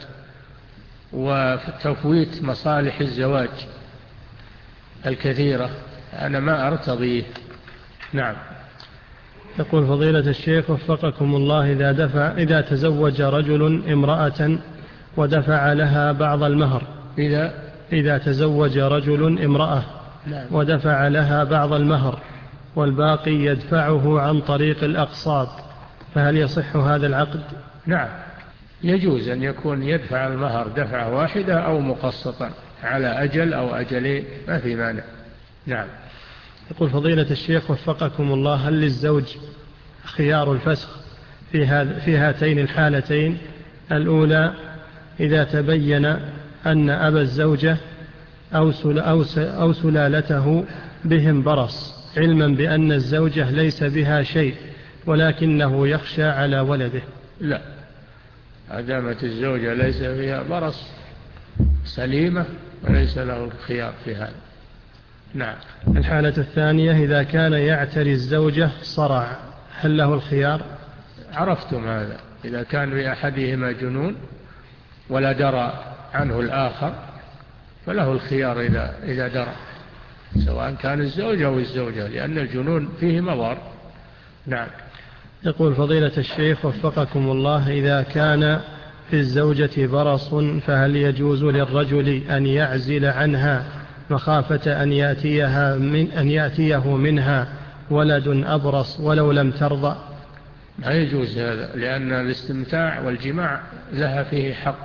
وتفويت مصالح الزواج الكثيرة، أنا ما أرتضيه. نعم. يقول فضيلة الشيخ وفقكم الله: إذا دفع إذا تزوج رجل امرأة ودفع لها بعض المهر إذا إذا تزوج رجل امرأة نعم. ودفع لها بعض المهر والباقي يدفعه عن طريق الأقساط، فهل يصح هذا العقد؟ نعم، يجوز أن يكون يدفع المهر دفعة واحدة أو مقسطا على أجل أو أجلين، ما في مانع. نعم. يقول فضيلة الشيخ وفقكم الله، هل للزوج خيار الفسخ في, هذ في هاتين الحالتين؟ الأولى إذا تبين أن أبا الزوجة أو, سل أو, أو سلالته بهم برص، علما بأن الزوجة ليس بها شيء ولكنه يخشى على ولده. لا، أدامت الزوجة ليس فيها برص سليمة وليس له الخيار في هذا. نعم. الحالة الثانية إذا كان يعتري الزوجة صرع، هل له الخيار؟ عرفتم هذا، إذا كان بأحدهما جنون ولا درى عنه الآخر فله الخيار إذا, إذا درى، سواء كان الزوج أو الزوجة، لأن الجنون فيه مضار. نعم. يقول فضيلة الشيخ وفقكم الله، إذا كان في الزوجة برص فهل يجوز للرجل أن يعزل عنها مخافة أن يأتيها من أن يأتيه منها ولد أبرص ولو لم ترضى؟ لا يجوز هذا، لأن الاستمتاع والجماع لها فيه حق،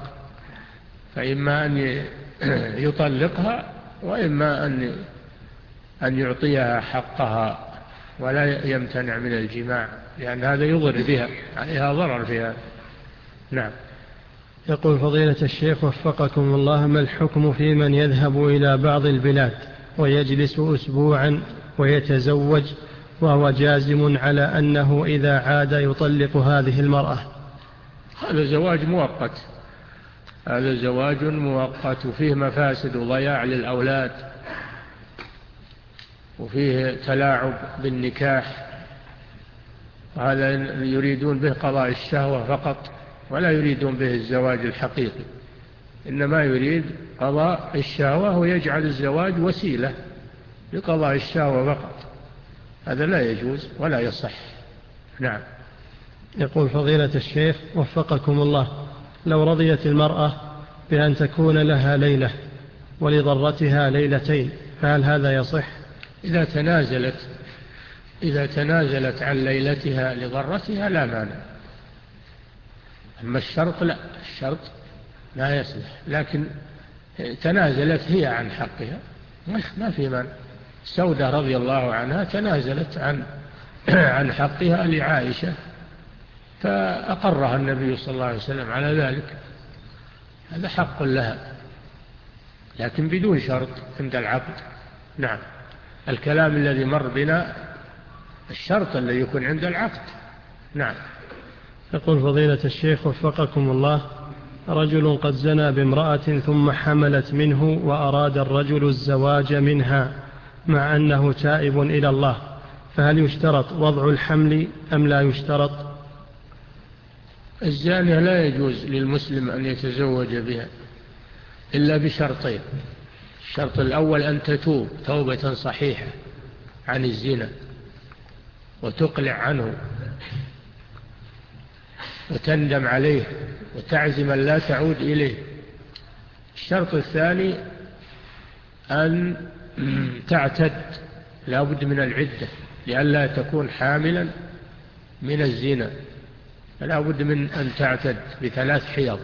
فإما أن يطلقها وإما أن أن يعطيها حقها ولا يمتنع من الجماع، لأن هذا يضر بها، عليها ضرر في هذا. نعم. يقول فضيلة الشيخ وفقكم الله، ما الحكم في من يذهب إلى بعض البلاد ويجلس أسبوعا ويتزوج وهو جازم على أنه إذا عاد يطلق هذه المرأة؟ هذا زواج مؤقت، هذا زواج مؤقت وفيه مفاسد وضياع للأولاد وفيه تلاعب بالنكاح، وهذا يريدون به قضاء الشهوة فقط ولا يريدون به الزواج الحقيقي، إنما يريد قضاء الشهوة ويجعل الزواج وسيلة لقضاء الشهوة فقط، هذا لا يجوز ولا يصح. نعم. يقول فضيلة الشيخ وفقكم الله، لو رضيت المرأة بأن تكون لها ليلة ولضرتها ليلتين فهل هذا يصح؟ إذا تنازلت إذا تنازلت عن ليلتها لضرتها لا مانع، أما الشرط لا، الشرط لا يصلح، لكن تنازلت هي عن حقها ما في مانع. سودة رضي الله عنها تنازلت عن عن حقها لعائشة فأقرها النبي صلى الله عليه وسلم على ذلك، هذا حق لها لكن بدون شرط عند العقد. نعم. الكلام الذي مر بنا الشرط الذي يكون عند العقد. نعم. يقول فضيلة الشيخ وفقكم الله، رجل قد زنى بامرأة ثم حملت منه وأراد الرجل الزواج منها مع أنه تائب إلى الله، فهل يشترط وضع الحمل أم لا يشترط؟ الزانية لا يجوز للمسلم أن يتزوج بها إلا بشرطين، الشرط الأول أن تتوب توبة صحيحة عن الزنا وتقلع عنه وتندم عليه وتعزم أن لا تعود إليه. الشرط الثاني أن تعتد، لا بد من العدة لئلا تكون حاملا من الزنا، لا بد من أن تعتد بثلاث حيض.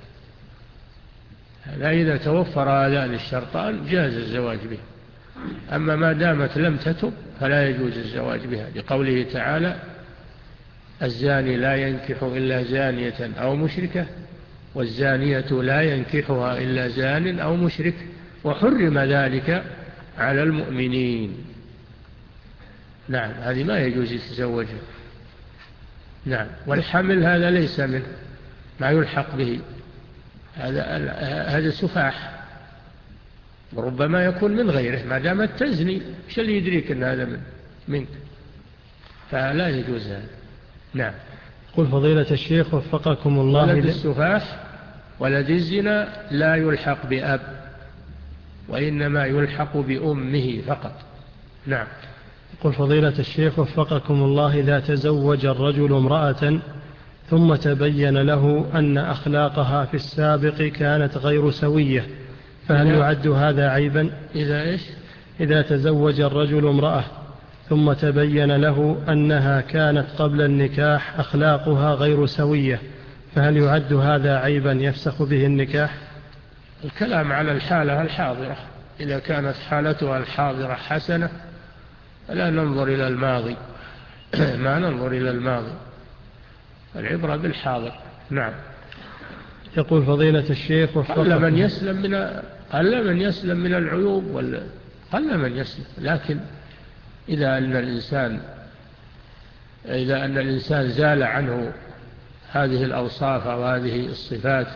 لا، إذا توفر هذان الشرطان جاز الزواج به، أما ما دامت لم تتب فلا يجوز الزواج بها، لقوله تعالى الزاني لا ينكح إلا زانية أو مشركة والزانية لا ينكحها إلا زان أو مشرك وحرم ذلك على المؤمنين. نعم، هذه ما يجوز يتزوجها. نعم. والحمل هذا ليس منه ما يلحق به، هذا هذا سفاح، وربما يكون من غيره ما دامت تزني، ايش اللي يدريك ان هذا من منك؟ فلا يجوز هذا. نعم. قل فضيلة الشيخ وفقكم الله، ولد السفاح ولد الزنا لا يلحق بأب وإنما يلحق بأمه فقط. نعم. قل فضيلة الشيخ وفقكم الله، إذا تزوج الرجل امرأة ثم تبين له أن أخلاقها في السابق كانت غير سوية، فهل يعد هذا عيبا؟ إذا إيش؟ إذا تزوج الرجل امرأة ثم تبين له أنها كانت قبل النكاح أخلاقها غير سوية، فهل يعد هذا عيبا يفسخ به النكاح؟ الكلام على الحالة الحاضرة، إذا كانت حالتها الحاضرة حسنة لا ننظر إلى الماضي ما ننظر إلى الماضي، العبرة بالحاضر. نعم. يقول فضيلة الشيخ قل من يسلم من قل من يسلم من العيوب ولا قل من يسلم، لكن إذا أن الإنسان إذا أن الإنسان زال عنه هذه الأوصاف وهذه الصفات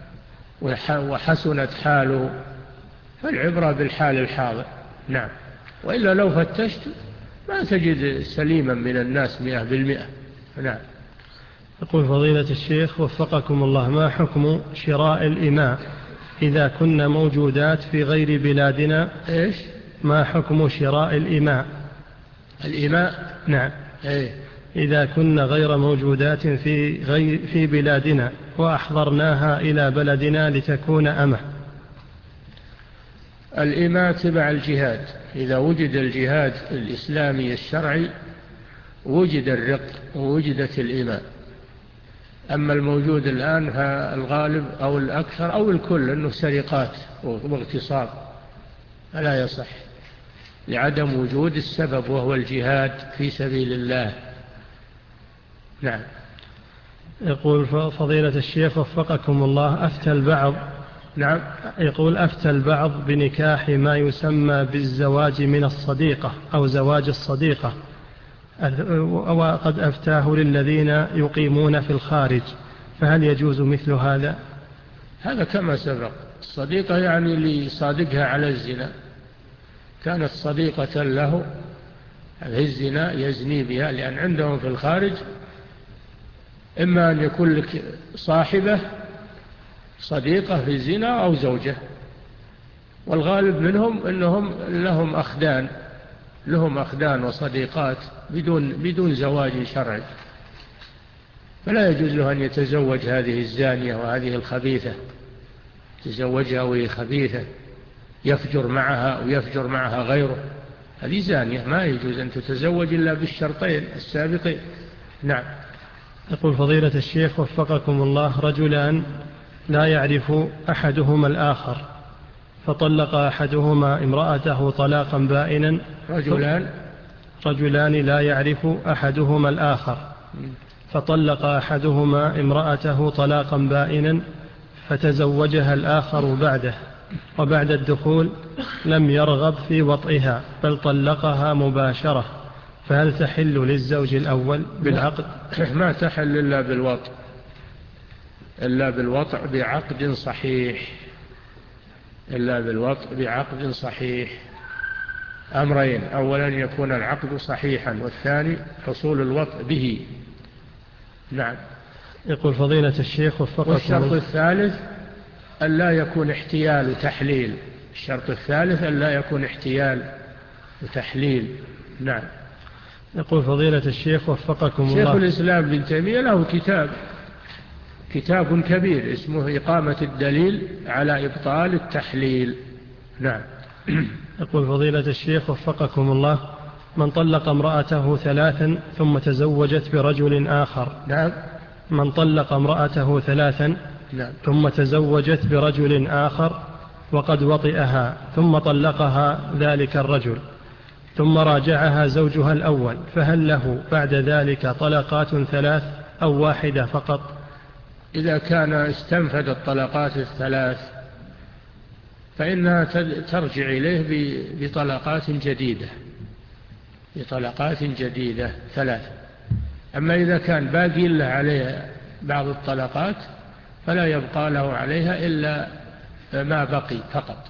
وحسنت حاله فالعبرة بالحال الحاضر. نعم. وإلا لو فتشت ما تجد سليما من الناس مئة بالمئة. نعم. يقول فضيلة الشيخ وفقكم الله، ما حكم شراء الإماء إذا كنا موجودات في غير بلادنا؟ إيش؟ ما حكم شراء الإماء؟ الإماء؟ نعم. إيه؟ إذا كنا غير موجودات في, غير في بلادنا وأحضرناها إلى بلدنا لتكون أمة. الإماء تبع الجهاد، إذا وجد الجهاد الإسلامي الشرعي وجد الرق ووجدت الإماء. أما الموجود الآن فالغالب أو الأكثر أو الكل أنه سرقات واغتصاب، فلا يصح لعدم وجود السبب وهو الجهاد في سبيل الله. نعم. يقول فضيلة الشيخ وفقكم الله، أفتى البعض نعم. يقول أفتى البعض بنكاح ما يسمى بالزواج من الصديقة أو زواج الصديقة، وقد أفتاه للذين يقيمون في الخارج، فهل يجوز مثل هذا؟ هذا كما سبق، الصديقة يعني اللي صادقها على الزنا، كانت صديقة له هذه الزنا يزني بها، لأن عندهم في الخارج إما أن يكون لك صاحبة صديقة في الزنا أو زوجة، والغالب منهم أنهم لهم أخدان لهم أخدان وصديقات بدون بدون زواج شرعي، فلا يجوز له أن يتزوج هذه الزانية وهذه الخبيثة، تزوجها وهي خبيثة يفجر معها ويفجر معها غيره، هذه زانية ما يجوز أن تتزوج إلا بالشرطين السابقين. نعم. يقول فضيلة الشيخ وفقكم الله، رجلان لا يعرف أحدهما الآخر فطلق أحدهما امرأته طلاقا بائنا. رجلان رجلان لا يعرف أحدهما الآخر فطلق أحدهما امرأته طلاقا بائنا فتزوجها الآخر بعده، وبعد الدخول لم يرغب في وطئها بل طلقها مباشرة، فهل تحل للزوج الأول بالعقد؟ ما تحل إلا بالوطء إلا بالوطء بعقد صحيح إلا بالوطء بعقد صحيح. أمرين، أولا يكون العقد صحيحا، والثاني حصول الوطء به. نعم. يقول فضيلة الشيخ وفقكم. والشرط الثالث أن لا يكون احتيال وتحليل الشرط الثالث أن لا يكون احتيال وتحليل. نعم. يقول فضيلة الشيخ وفقكم الله، شيخ الإسلام بن تيمية له كتاب كتاب كبير اسمه إقامة الدليل على إبطال التحليل. نعم. يقول فضيلة الشيخ وفقكم الله، من طلق امرأته ثلاثا ثم تزوجت برجل آخر. نعم. من طلق امرأته ثلاثا نعم. ثم تزوجت برجل آخر وقد وطئها ثم طلقها ذلك الرجل ثم راجعها زوجها الأول، فهل له بعد ذلك طلقات ثلاث أو واحدة فقط؟ إذا كان استنفد الطلقات الثلاث فإنها ترجع إليه بطلقات جديدة بطلقات جديدة ثلاث. أما إذا كان باقي له عليها بعض الطلقات فلا يبقى له عليها إلا ما بقي فقط.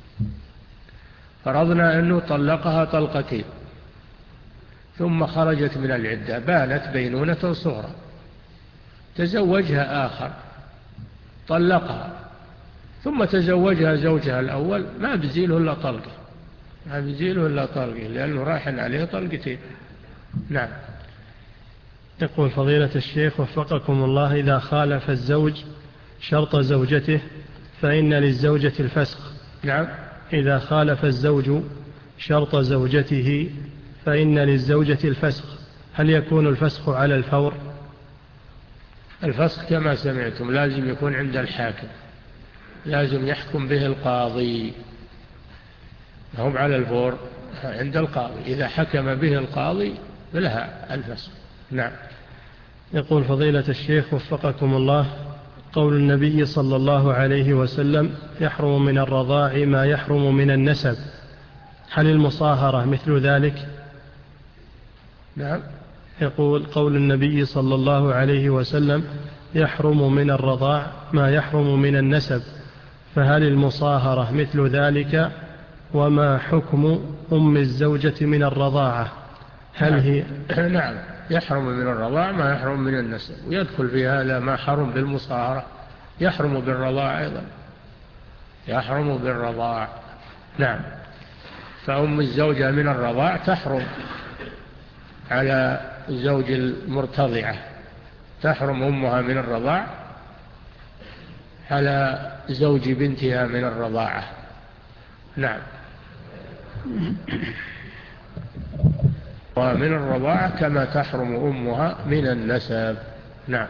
فرضنا أنه طلقها طلقتين ثم خرجت من العدة، بانت بينونة صغرى، تزوجها آخر طلقها ثم تزوجها زوجها الأول، ما بزيله إلا طلقه ما بزيله إلا طلقه لأنه راح عليه طلقتين. نعم. يقول فضيلة الشيخ وفقكم الله، إذا خالف الزوج شرط زوجته فإن للزوجة الفسخ، نعم. إذا خالف الزوج شرط زوجته فإن للزوجة الفسخ، هل يكون الفسخ على الفور؟ الفسخ كما سمعتم لازم يكون عند الحاكم، لازم يحكم به القاضي، هم على الفور عند القاضي، إذا حكم به القاضي لها الفسخ. نعم. يقول فضيلة الشيخ وفقكم الله، قول النبي صلى الله عليه وسلم يحرم من الرضاع ما يحرم من النسب، هل المصاهرة مثل ذلك؟ نعم. يقول قول النبي صلى الله عليه وسلم يحرم من الرضاع ما يحرم من النسب، فهل المصاهرة مثل ذلك؟ وما حكم أم الزوجة من الرضاعة؟ هل نعم. هي نعم، يحرم من الرضاع ما يحرم من النسب، ويدخل في هذا ما حرم بالمصاهرة، يحرم بالرضاع أيضا، يحرم بالرضاع. نعم. فأم الزوجة من الرضاع تحرم على زوج المرتضعة، تحرم أمها من الرضاع على زوج بنتها من الرضاعة. نعم. ومن الرضاعة كما تحرم أمها من النسب. نعم.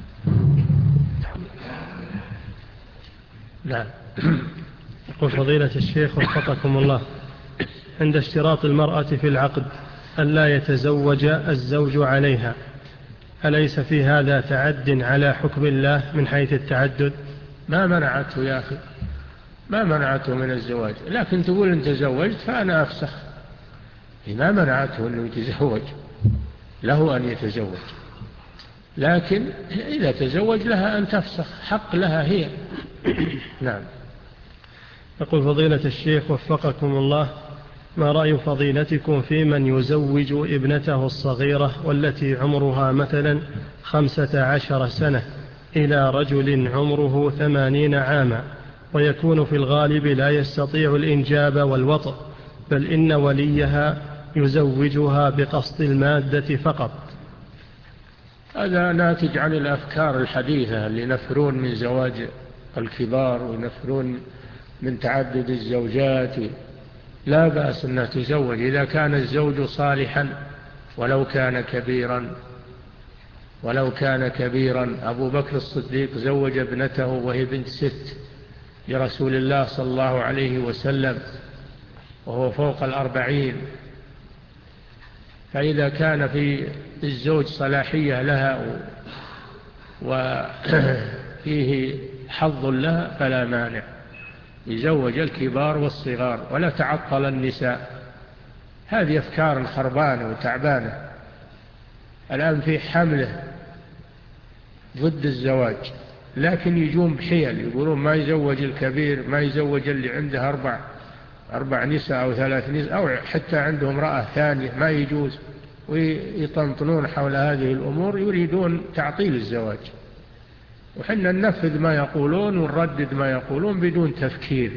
نعم. يقول فضيلة الشيخ وفقكم الله، عند اشتراط المرأة في العقد أن لا يتزوج الزوج عليها، أليس في هذا تعد على حكم الله من حيث التعدد؟ ما منعته يا أخي، ما منعته من الزواج، لكن تقول إن تزوجت فأنا أفسخ، ما منعته أنه يتزوج، له أن يتزوج، لكن إذا تزوج لها أن تفسخ، حق لها هي. نعم. يقول فضيلة الشيخ وفقكم الله، ما رأي فضيلتكم في من يزوج ابنته الصغيرة والتي عمرها مثلا خمسة عشر سنة إلى رجل عمره ثمانين عاما، ويكون في الغالب لا يستطيع الإنجاب والوطء، بل إن وليها يزوجها بقصد المادة فقط؟ هذا ناتج عن الأفكار الحديثة اللي ينفرون من زواج الكبار وينفرون من تعدد الزوجات. لا بأس أنها تزوج إذا كان الزوج صالحا ولو كان كبيرا، ولو كان كبيرا. أبو بكر الصديق زوج ابنته وهي بنت ست لرسول الله صلى الله عليه وسلم وهو فوق الأربعين، فإذا كان في الزوج صلاحية لها وفيه حظ لها فلا مانع، يزوج الكبار والصغار ولا تعطل النساء. هذه أفكار خربانة وتعبانة. الآن في حملة ضد الزواج، لكن يجون بحيل، يقولون ما يزوج الكبير، ما يزوج اللي عنده أربع أربع نساء أو ثلاث نساء، أو حتى عندهم امرأة ثانية ما يجوز، ويطنطنون حول هذه الأمور، يريدون تعطيل الزواج. وحنا ننفذ ما يقولون ونردد ما يقولون بدون تفكير.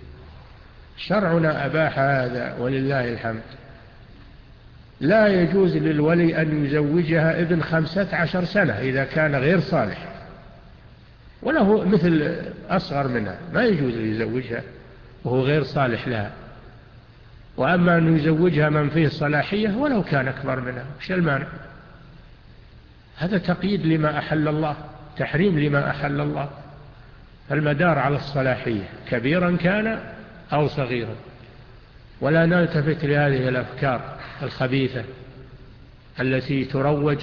شرعنا أباح هذا ولله الحمد. لا يجوز للولي أن يزوجها ابن خمسة عشر سنة إذا كان غير صالح، وله مثل أصغر منها ما يجوز يزوجها وهو غير صالح لها. وأما أن يزوجها من فيه صلاحية ولو كان أكبر منها، وش المانع؟ هذا تقييد لما أحل الله، تحريم لما أحل الله. المدار على الصلاحية، كبيرا كان أو صغيرا. ولا نلتفت لهذه الأفكار الخبيثة التي تروج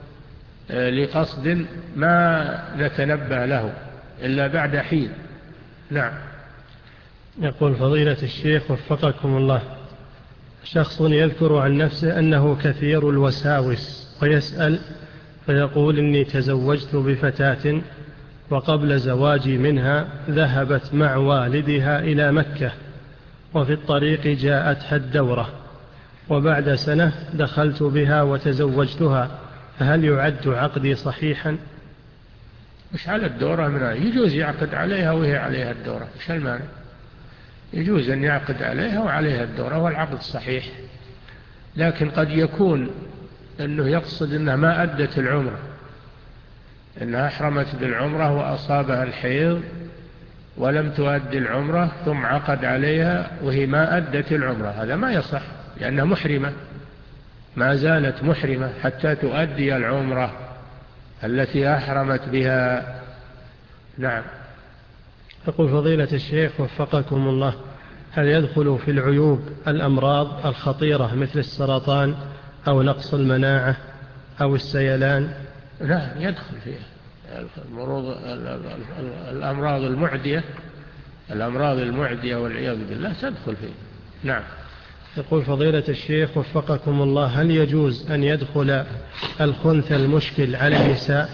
لقصد ما نتنبه له إلا بعد حين. نعم. يقول فضيلة الشيخ وفقكم الله، شخص يذكر عن نفسه أنه كثير الوساوس ويسأل فيقول إني تزوجت بفتاة وقبل زواجي منها ذهبت مع والدها إلى مكة، وفي الطريق جاءتها الدورة، وبعد سنة دخلت بها وتزوجتها، فهل يعد عقدي صحيحا؟ مش على الدورة منها، يجوز يعقد عليها وهي عليها الدورة، مش المانع، يجوز أن يعقد عليها وعليها الدورة والعقد صحيح. لكن قد يكون أنه يقصد أنها ما أدت العمرة، أنها أحرمت بالعمرة وأصابها الحيض ولم تؤدي العمرة ثم عقد عليها وهي ما أدت العمرة، هذا ما يصح، لأنها محرمة، ما زالت محرمة حتى تؤدي العمرة التي أحرمت بها. نعم. يقول فضيلة الشيخ وفقكم الله: هل يدخل في العيوب الأمراض الخطيرة مثل السرطان أو نقص المناعة أو السيلان؟ نعم يدخل فيها المرض الأمراض المعدية، الأمراض المعدية والعياذ بالله تدخل فيه. نعم. يقول فضيلة الشيخ وفقكم الله: هل يجوز أن يدخل الخنث المشكل على النساء؟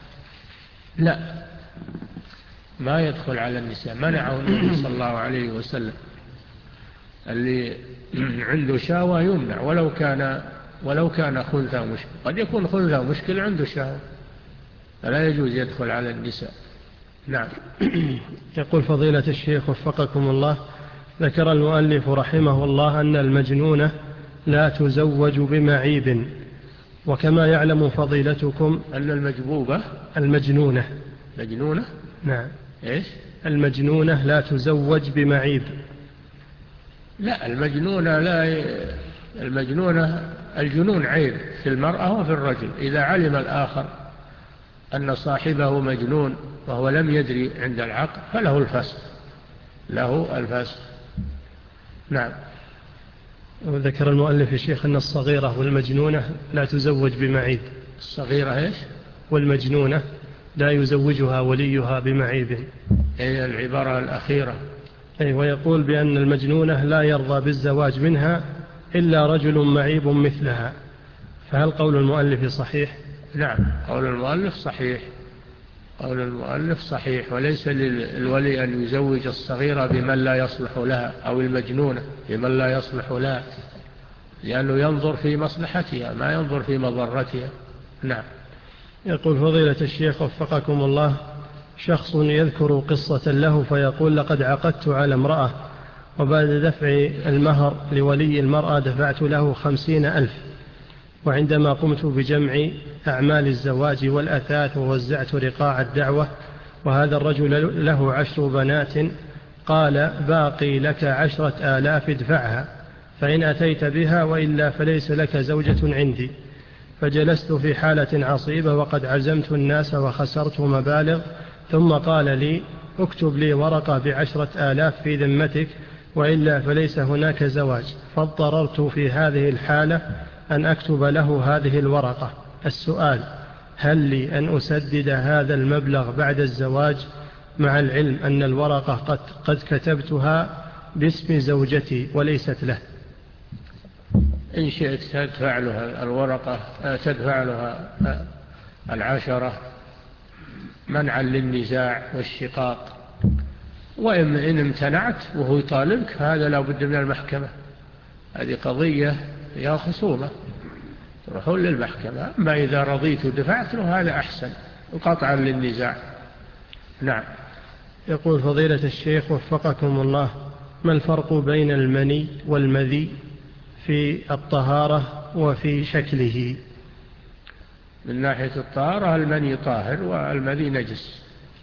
لا، ما يدخل على النساء، منعه النبي صلى الله عليه وسلم. اللي عنده شهوة يمنع ولو كان ولو كان خنثى مشكل، قد يكون خنثى مشكل عنده شهوة، فلا يجوز يدخل على النساء. نعم. يقول فضيلة الشيخ وفقكم الله: ذكر المؤلف رحمه الله أن المجنونة لا تزوج بمعيب، وكما يعلم فضيلتكم أن المجبوبة المجنونة مجنونة نعم إيش المجنونة لا تزوج بمعيب. لا، المجنونة لا المجنونة الجنون عيب في المرأة وفي الرجل، إذا علم الآخر أن صاحبه مجنون وهو لم يدري عند العقل فله الفسق، له الفسق. نعم. وذكر المؤلف الشيخ أن الصغيرة والمجنونة لا تزوج بمعيب. الصغيرة إيش؟ والمجنونة لا يزوجها وليها بمعيب. هي العبارة الأخيرة. أي، ويقول بأن المجنونة لا يرضى بالزواج منها إلا رجل معيب مثلها، فهل قول المؤلف صحيح؟ نعم، قول المؤلف صحيح، قول المؤلف صحيح، وليس للولي أن يزوج الصغيرة بمن لا يصلح لها أو المجنونة بمن لا يصلح لها، لأنه ينظر في مصلحتها ما ينظر في مضرتها. نعم. يقول فضيلة الشيخ وفقكم الله: شخص يذكر قصة له فيقول: لقد عقدت على امرأة، وبعد دفع المهر لولي المرأة دفعت له خمسين ألف، وعندما قمت بجمع أعمال الزواج والأثاث ووزعت رقاع الدعوة وهذا الرجل له عشر بنات، قال: باقي لك عشرة آلاف ادفعها، فإن أتيت بها، وإلا فليس لك زوجة عندي. فجلست في حالة عصيبة وقد عزمت الناس وخسرت مبالغ، ثم قال لي: اكتب لي ورقة بعشرة آلاف في ذمتك، وإلا فليس هناك زواج. فاضطررت في هذه الحالة أن أكتب له هذه الورقة. السؤال: هل لي أن أسدد هذا المبلغ بعد الزواج، مع العلم أن الورقة قد, قد كتبتها باسم زوجتي وليست له؟ إن شئت تدفع لها الورقة، تدفع لها العشرة منعا للنزاع والشقاق، وإن امتنعت وهو يطالبك فهذا لا بد من المحكمة، هذه قضية فيها خصومة تروحون للمحكمة. أما إذا رضيت ودفعت له هذا أحسن وقطعا للنزاع. نعم. يقول فضيلة الشيخ وفقكم الله: ما الفرق بين المني والمذي في الطهارة وفي شكله؟ من ناحية الطهارة المني طاهر والمذي نجس،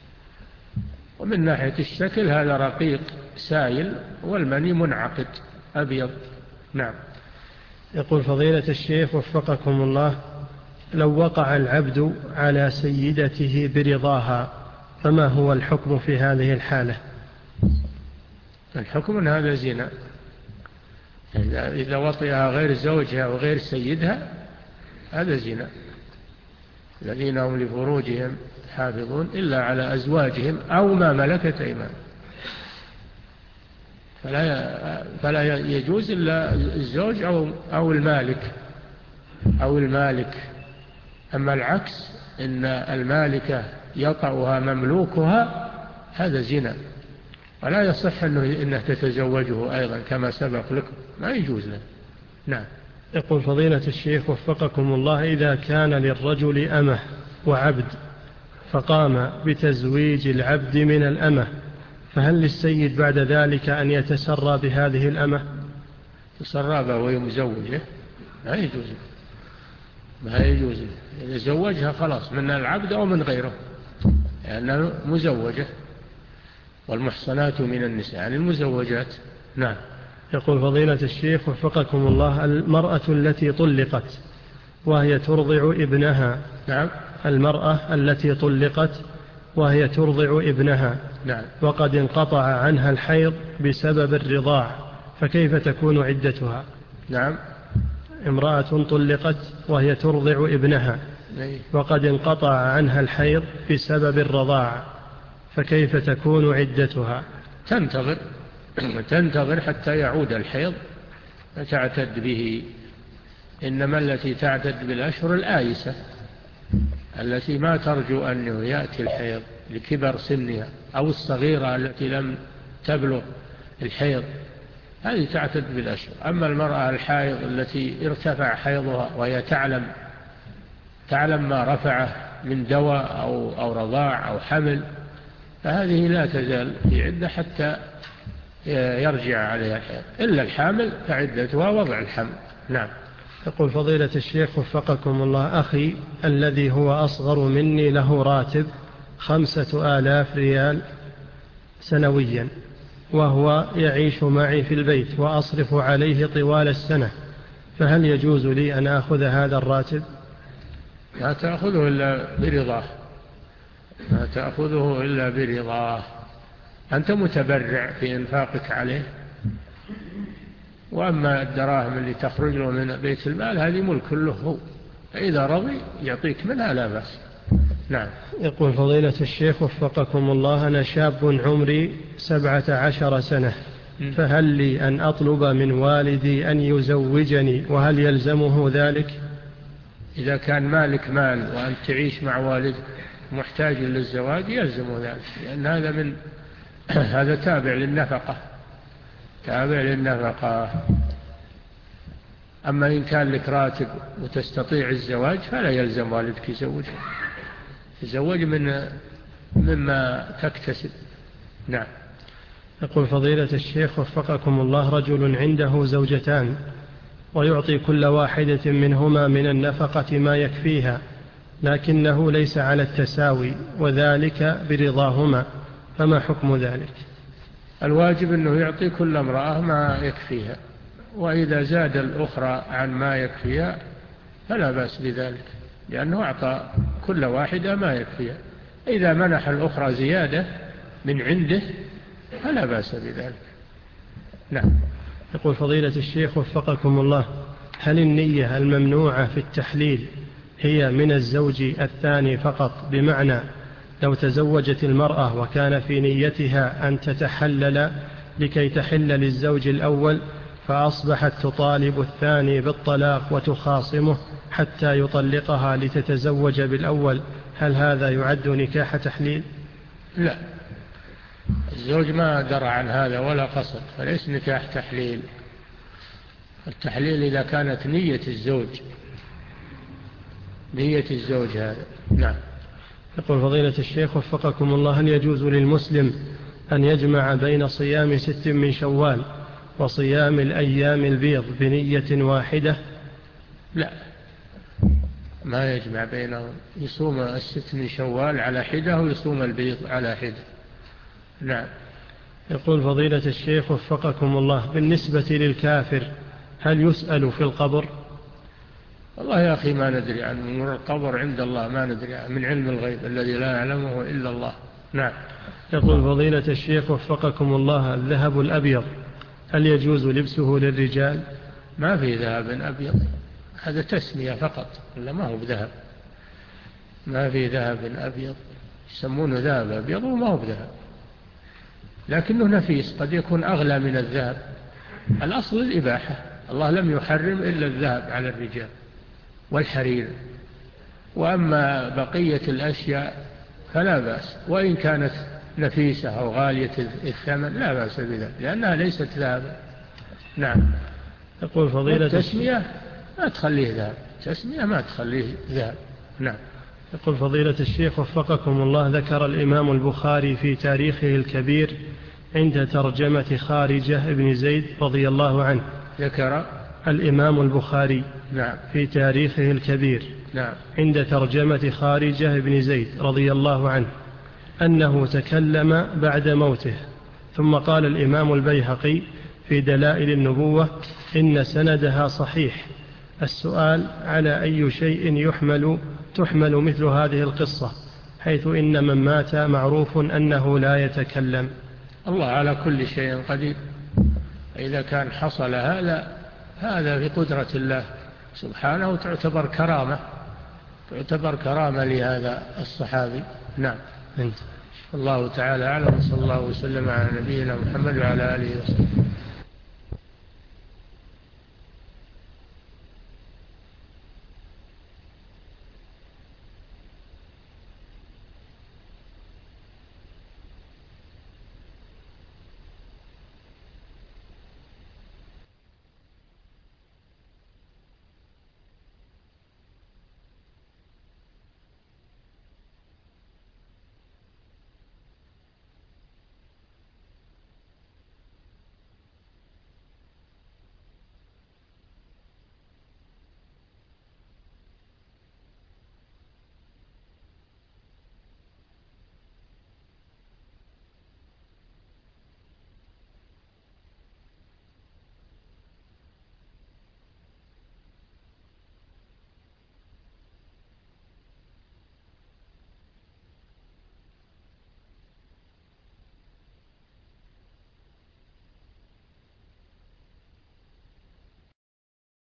ومن ناحية الشكل هذا رقيق سائل والمني منعقد أبيض. نعم. يقول فضيلة الشيخ وفقكم الله: لو وقع العبد على سيدته برضاها فما هو الحكم في هذه الحالة؟ الحكم أن هذا زنا، إذا وطئها غير زوجها وغير سيدها هذا زنا. الذين هم لفروجهم حافظون إلا على أزواجهم أو ما ملكت أيمانهم، فلا فلا يجوز إلا الزوج أو أو المالك أو المالك. أما العكس إن المالكة يطأها مملوكها هذا زنا، ولا يصح أنه إنه تتزوجه أيضا كما سبق لكم، ما يجوز له. نعم. يقول فضيلة الشيخ وفقكم الله: إذا كان للرجل أمة وعبد فقام بتزويج العبد من الأمة، فهل للسيد بعد ذلك أن يتسرى بهذه الأمة؟ تسرى به وهي مزوجة ما يجوز، ما يجوز. إذا زوجها خلاص من العبد أو من غيره لأنها مزوجة. والمحصنات من النساء يعني المزوجات. نعم. يقول فضيلة الشيخ وفقكم الله: المرأة التي طلقت وهي ترضع ابنها. نعم. المرأة التي طلقت وهي ترضع ابنها. نعم. وقد انقطع عنها الحيض بسبب الرضاع، فكيف تكون عدتها؟ نعم. امرأة طلقت وهي ترضع ابنها وقد انقطع عنها الحيض بسبب الرضاع، فكيف تكون عدتها؟ تنتظر تنتظر حتى يعود الحيض فتعتد به. إنما التي تعتد بالأشهر الآيسة التي ما ترجو أن يأتي الحيض لكبر سنها، أو الصغيرة التي لم تبلغ الحيض، هذه تعتد بالأشهر. أما المرأة الحائض التي ارتفع حيضها وهي تعلم تعلم ما رفعه من دواء أو, أو رضاع أو حمل، فهذه لا تزال في عدة حتى يرجع عليها الحيض، إلا الحامل فعدتها وضع الحمل. نعم. يقول فضيلة الشيخ وفقكم الله: أخي الذي هو أصغر مني له راتب خمسة آلاف ريال سنويا، وهو يعيش معي في البيت وأصرف عليه طوال السنة، فهل يجوز لي أن أخذ هذا الراتب؟ لا تأخذه إلا برضاه، لا تأخذه إلا برضاه. أنت متبرع في إنفاقك عليه، وأما الدراهم اللي تخرج له من بيت المال هذه ملك له هو، فإذا رضي يعطيك منها لا بأس. نعم. يقول فضيلة الشيخ وفقكم الله: أنا شاب عمري سبعة عشر سنة، فهل لي أن أطلب من والدي أن يزوجني، وهل يلزمه ذلك؟ إذا كان مالك مال وأنت تعيش مع والدك محتاج للزواج يلزمه ذلك، لأن هذا من هذا تابع للنفقة تابع للنفقة. أما إن كان لك راتب وتستطيع الزواج فلا يلزم والدك يزوج يزوج من مما تكتسب. نعم. يقول فضيلة الشيخ وفقكم الله: رجل عنده زوجتان ويعطي كل واحدة منهما من النفقة ما يكفيها، لكنه ليس على التساوي وذلك برضاهما، فما حكم ذلك؟ الواجب أنه يعطي كل امرأة ما يكفيها، وإذا زاد الأخرى عن ما يكفيها فلا بأس بذلك، لأنه أعطى كل واحدة ما يكفيها. إذا منح الأخرى زيادة من عنده فلا بأس بذلك. نعم. يقول فضيلة الشيخ وفقكم الله: هل النية الممنوعة في التحليل هي من الزوج الثاني فقط؟ بمعنى لو تزوجت المرأة وكان في نيتها أن تتحلل لكي تحل للزوج الأول، فأصبحت تطالب الثاني بالطلاق وتخاصمه حتى يطلقها لتتزوج بالأول، هل هذا يعد نكاح تحليل؟ لا، الزوج ما درى عن هذا ولا قصد، فليس نكاح تحليل. التحليل إذا كانت نية الزوج نية الزوج هذا. نعم. يقول فضيلة الشيخ وفقكم الله: هل يجوز للمسلم أن يجمع بين صيام ست من شوال وصيام الأيام البيض بنية واحدة؟ لا، ما يجمع بينهم، يصوم الست من شوال على حدة ويصوم البيض على حدة. نعم. يقول فضيلة الشيخ وفقكم الله: بالنسبة للكافر هل يسأل في القبر؟ والله يا أخي ما ندري عن أمور القبر، عند الله ما ندري عن من علم الغيب الذي لا يعلمه إلا الله. نعم. يقول فضيلة الشيخ وفقكم الله: الذهب الأبيض هل يجوز لبسه للرجال؟ ما في ذهب أبيض، هذا تسمية فقط، ولا ما هو بذهب. ما في ذهب أبيض، يسمونه ذهب أبيض وما هو بذهب، لكنه نفيس، قد يكون أغلى من الذهب. الأصل الإباحة، الله لم يحرم إلا الذهب على الرجال والحرير، وأما بقية الأشياء فلا بأس، وإن كانت نفيسة أو غالية الثمن لا بأس بذلك، لأنها ليست ذهبا. نعم. يقول فضيلة التسمية ما تخليه ذهب، التسمية ما تخليه ذهب. نعم. يقول فضيلة الشيخ وفقكم الله: ذكر الإمام البخاري في تاريخه الكبير عند ترجمة خارجة بن زيد رضي الله عنه. ذكر الإمام البخاري نعم في تاريخه الكبير نعم عند ترجمة خارجة بن زيد رضي الله عنه أنه تكلم بعد موته. ثم قال الإمام البيهقي في دلائل النبوة إن سندها صحيح. السؤال: على أي شيء يحمل تحمل مثل هذه القصة، حيث إن من مات معروف أنه لا يتكلم؟ الله على كل شيء قدير. إذا كان حصل هذا هذا في قدرة الله سبحانه، تعتبر كرامة تعتبر كرامة لهذا الصحابي. نعم. انت. الله تعالى أعلم. صلى الله وسلم على نبينا محمد وعلى آله وسلم.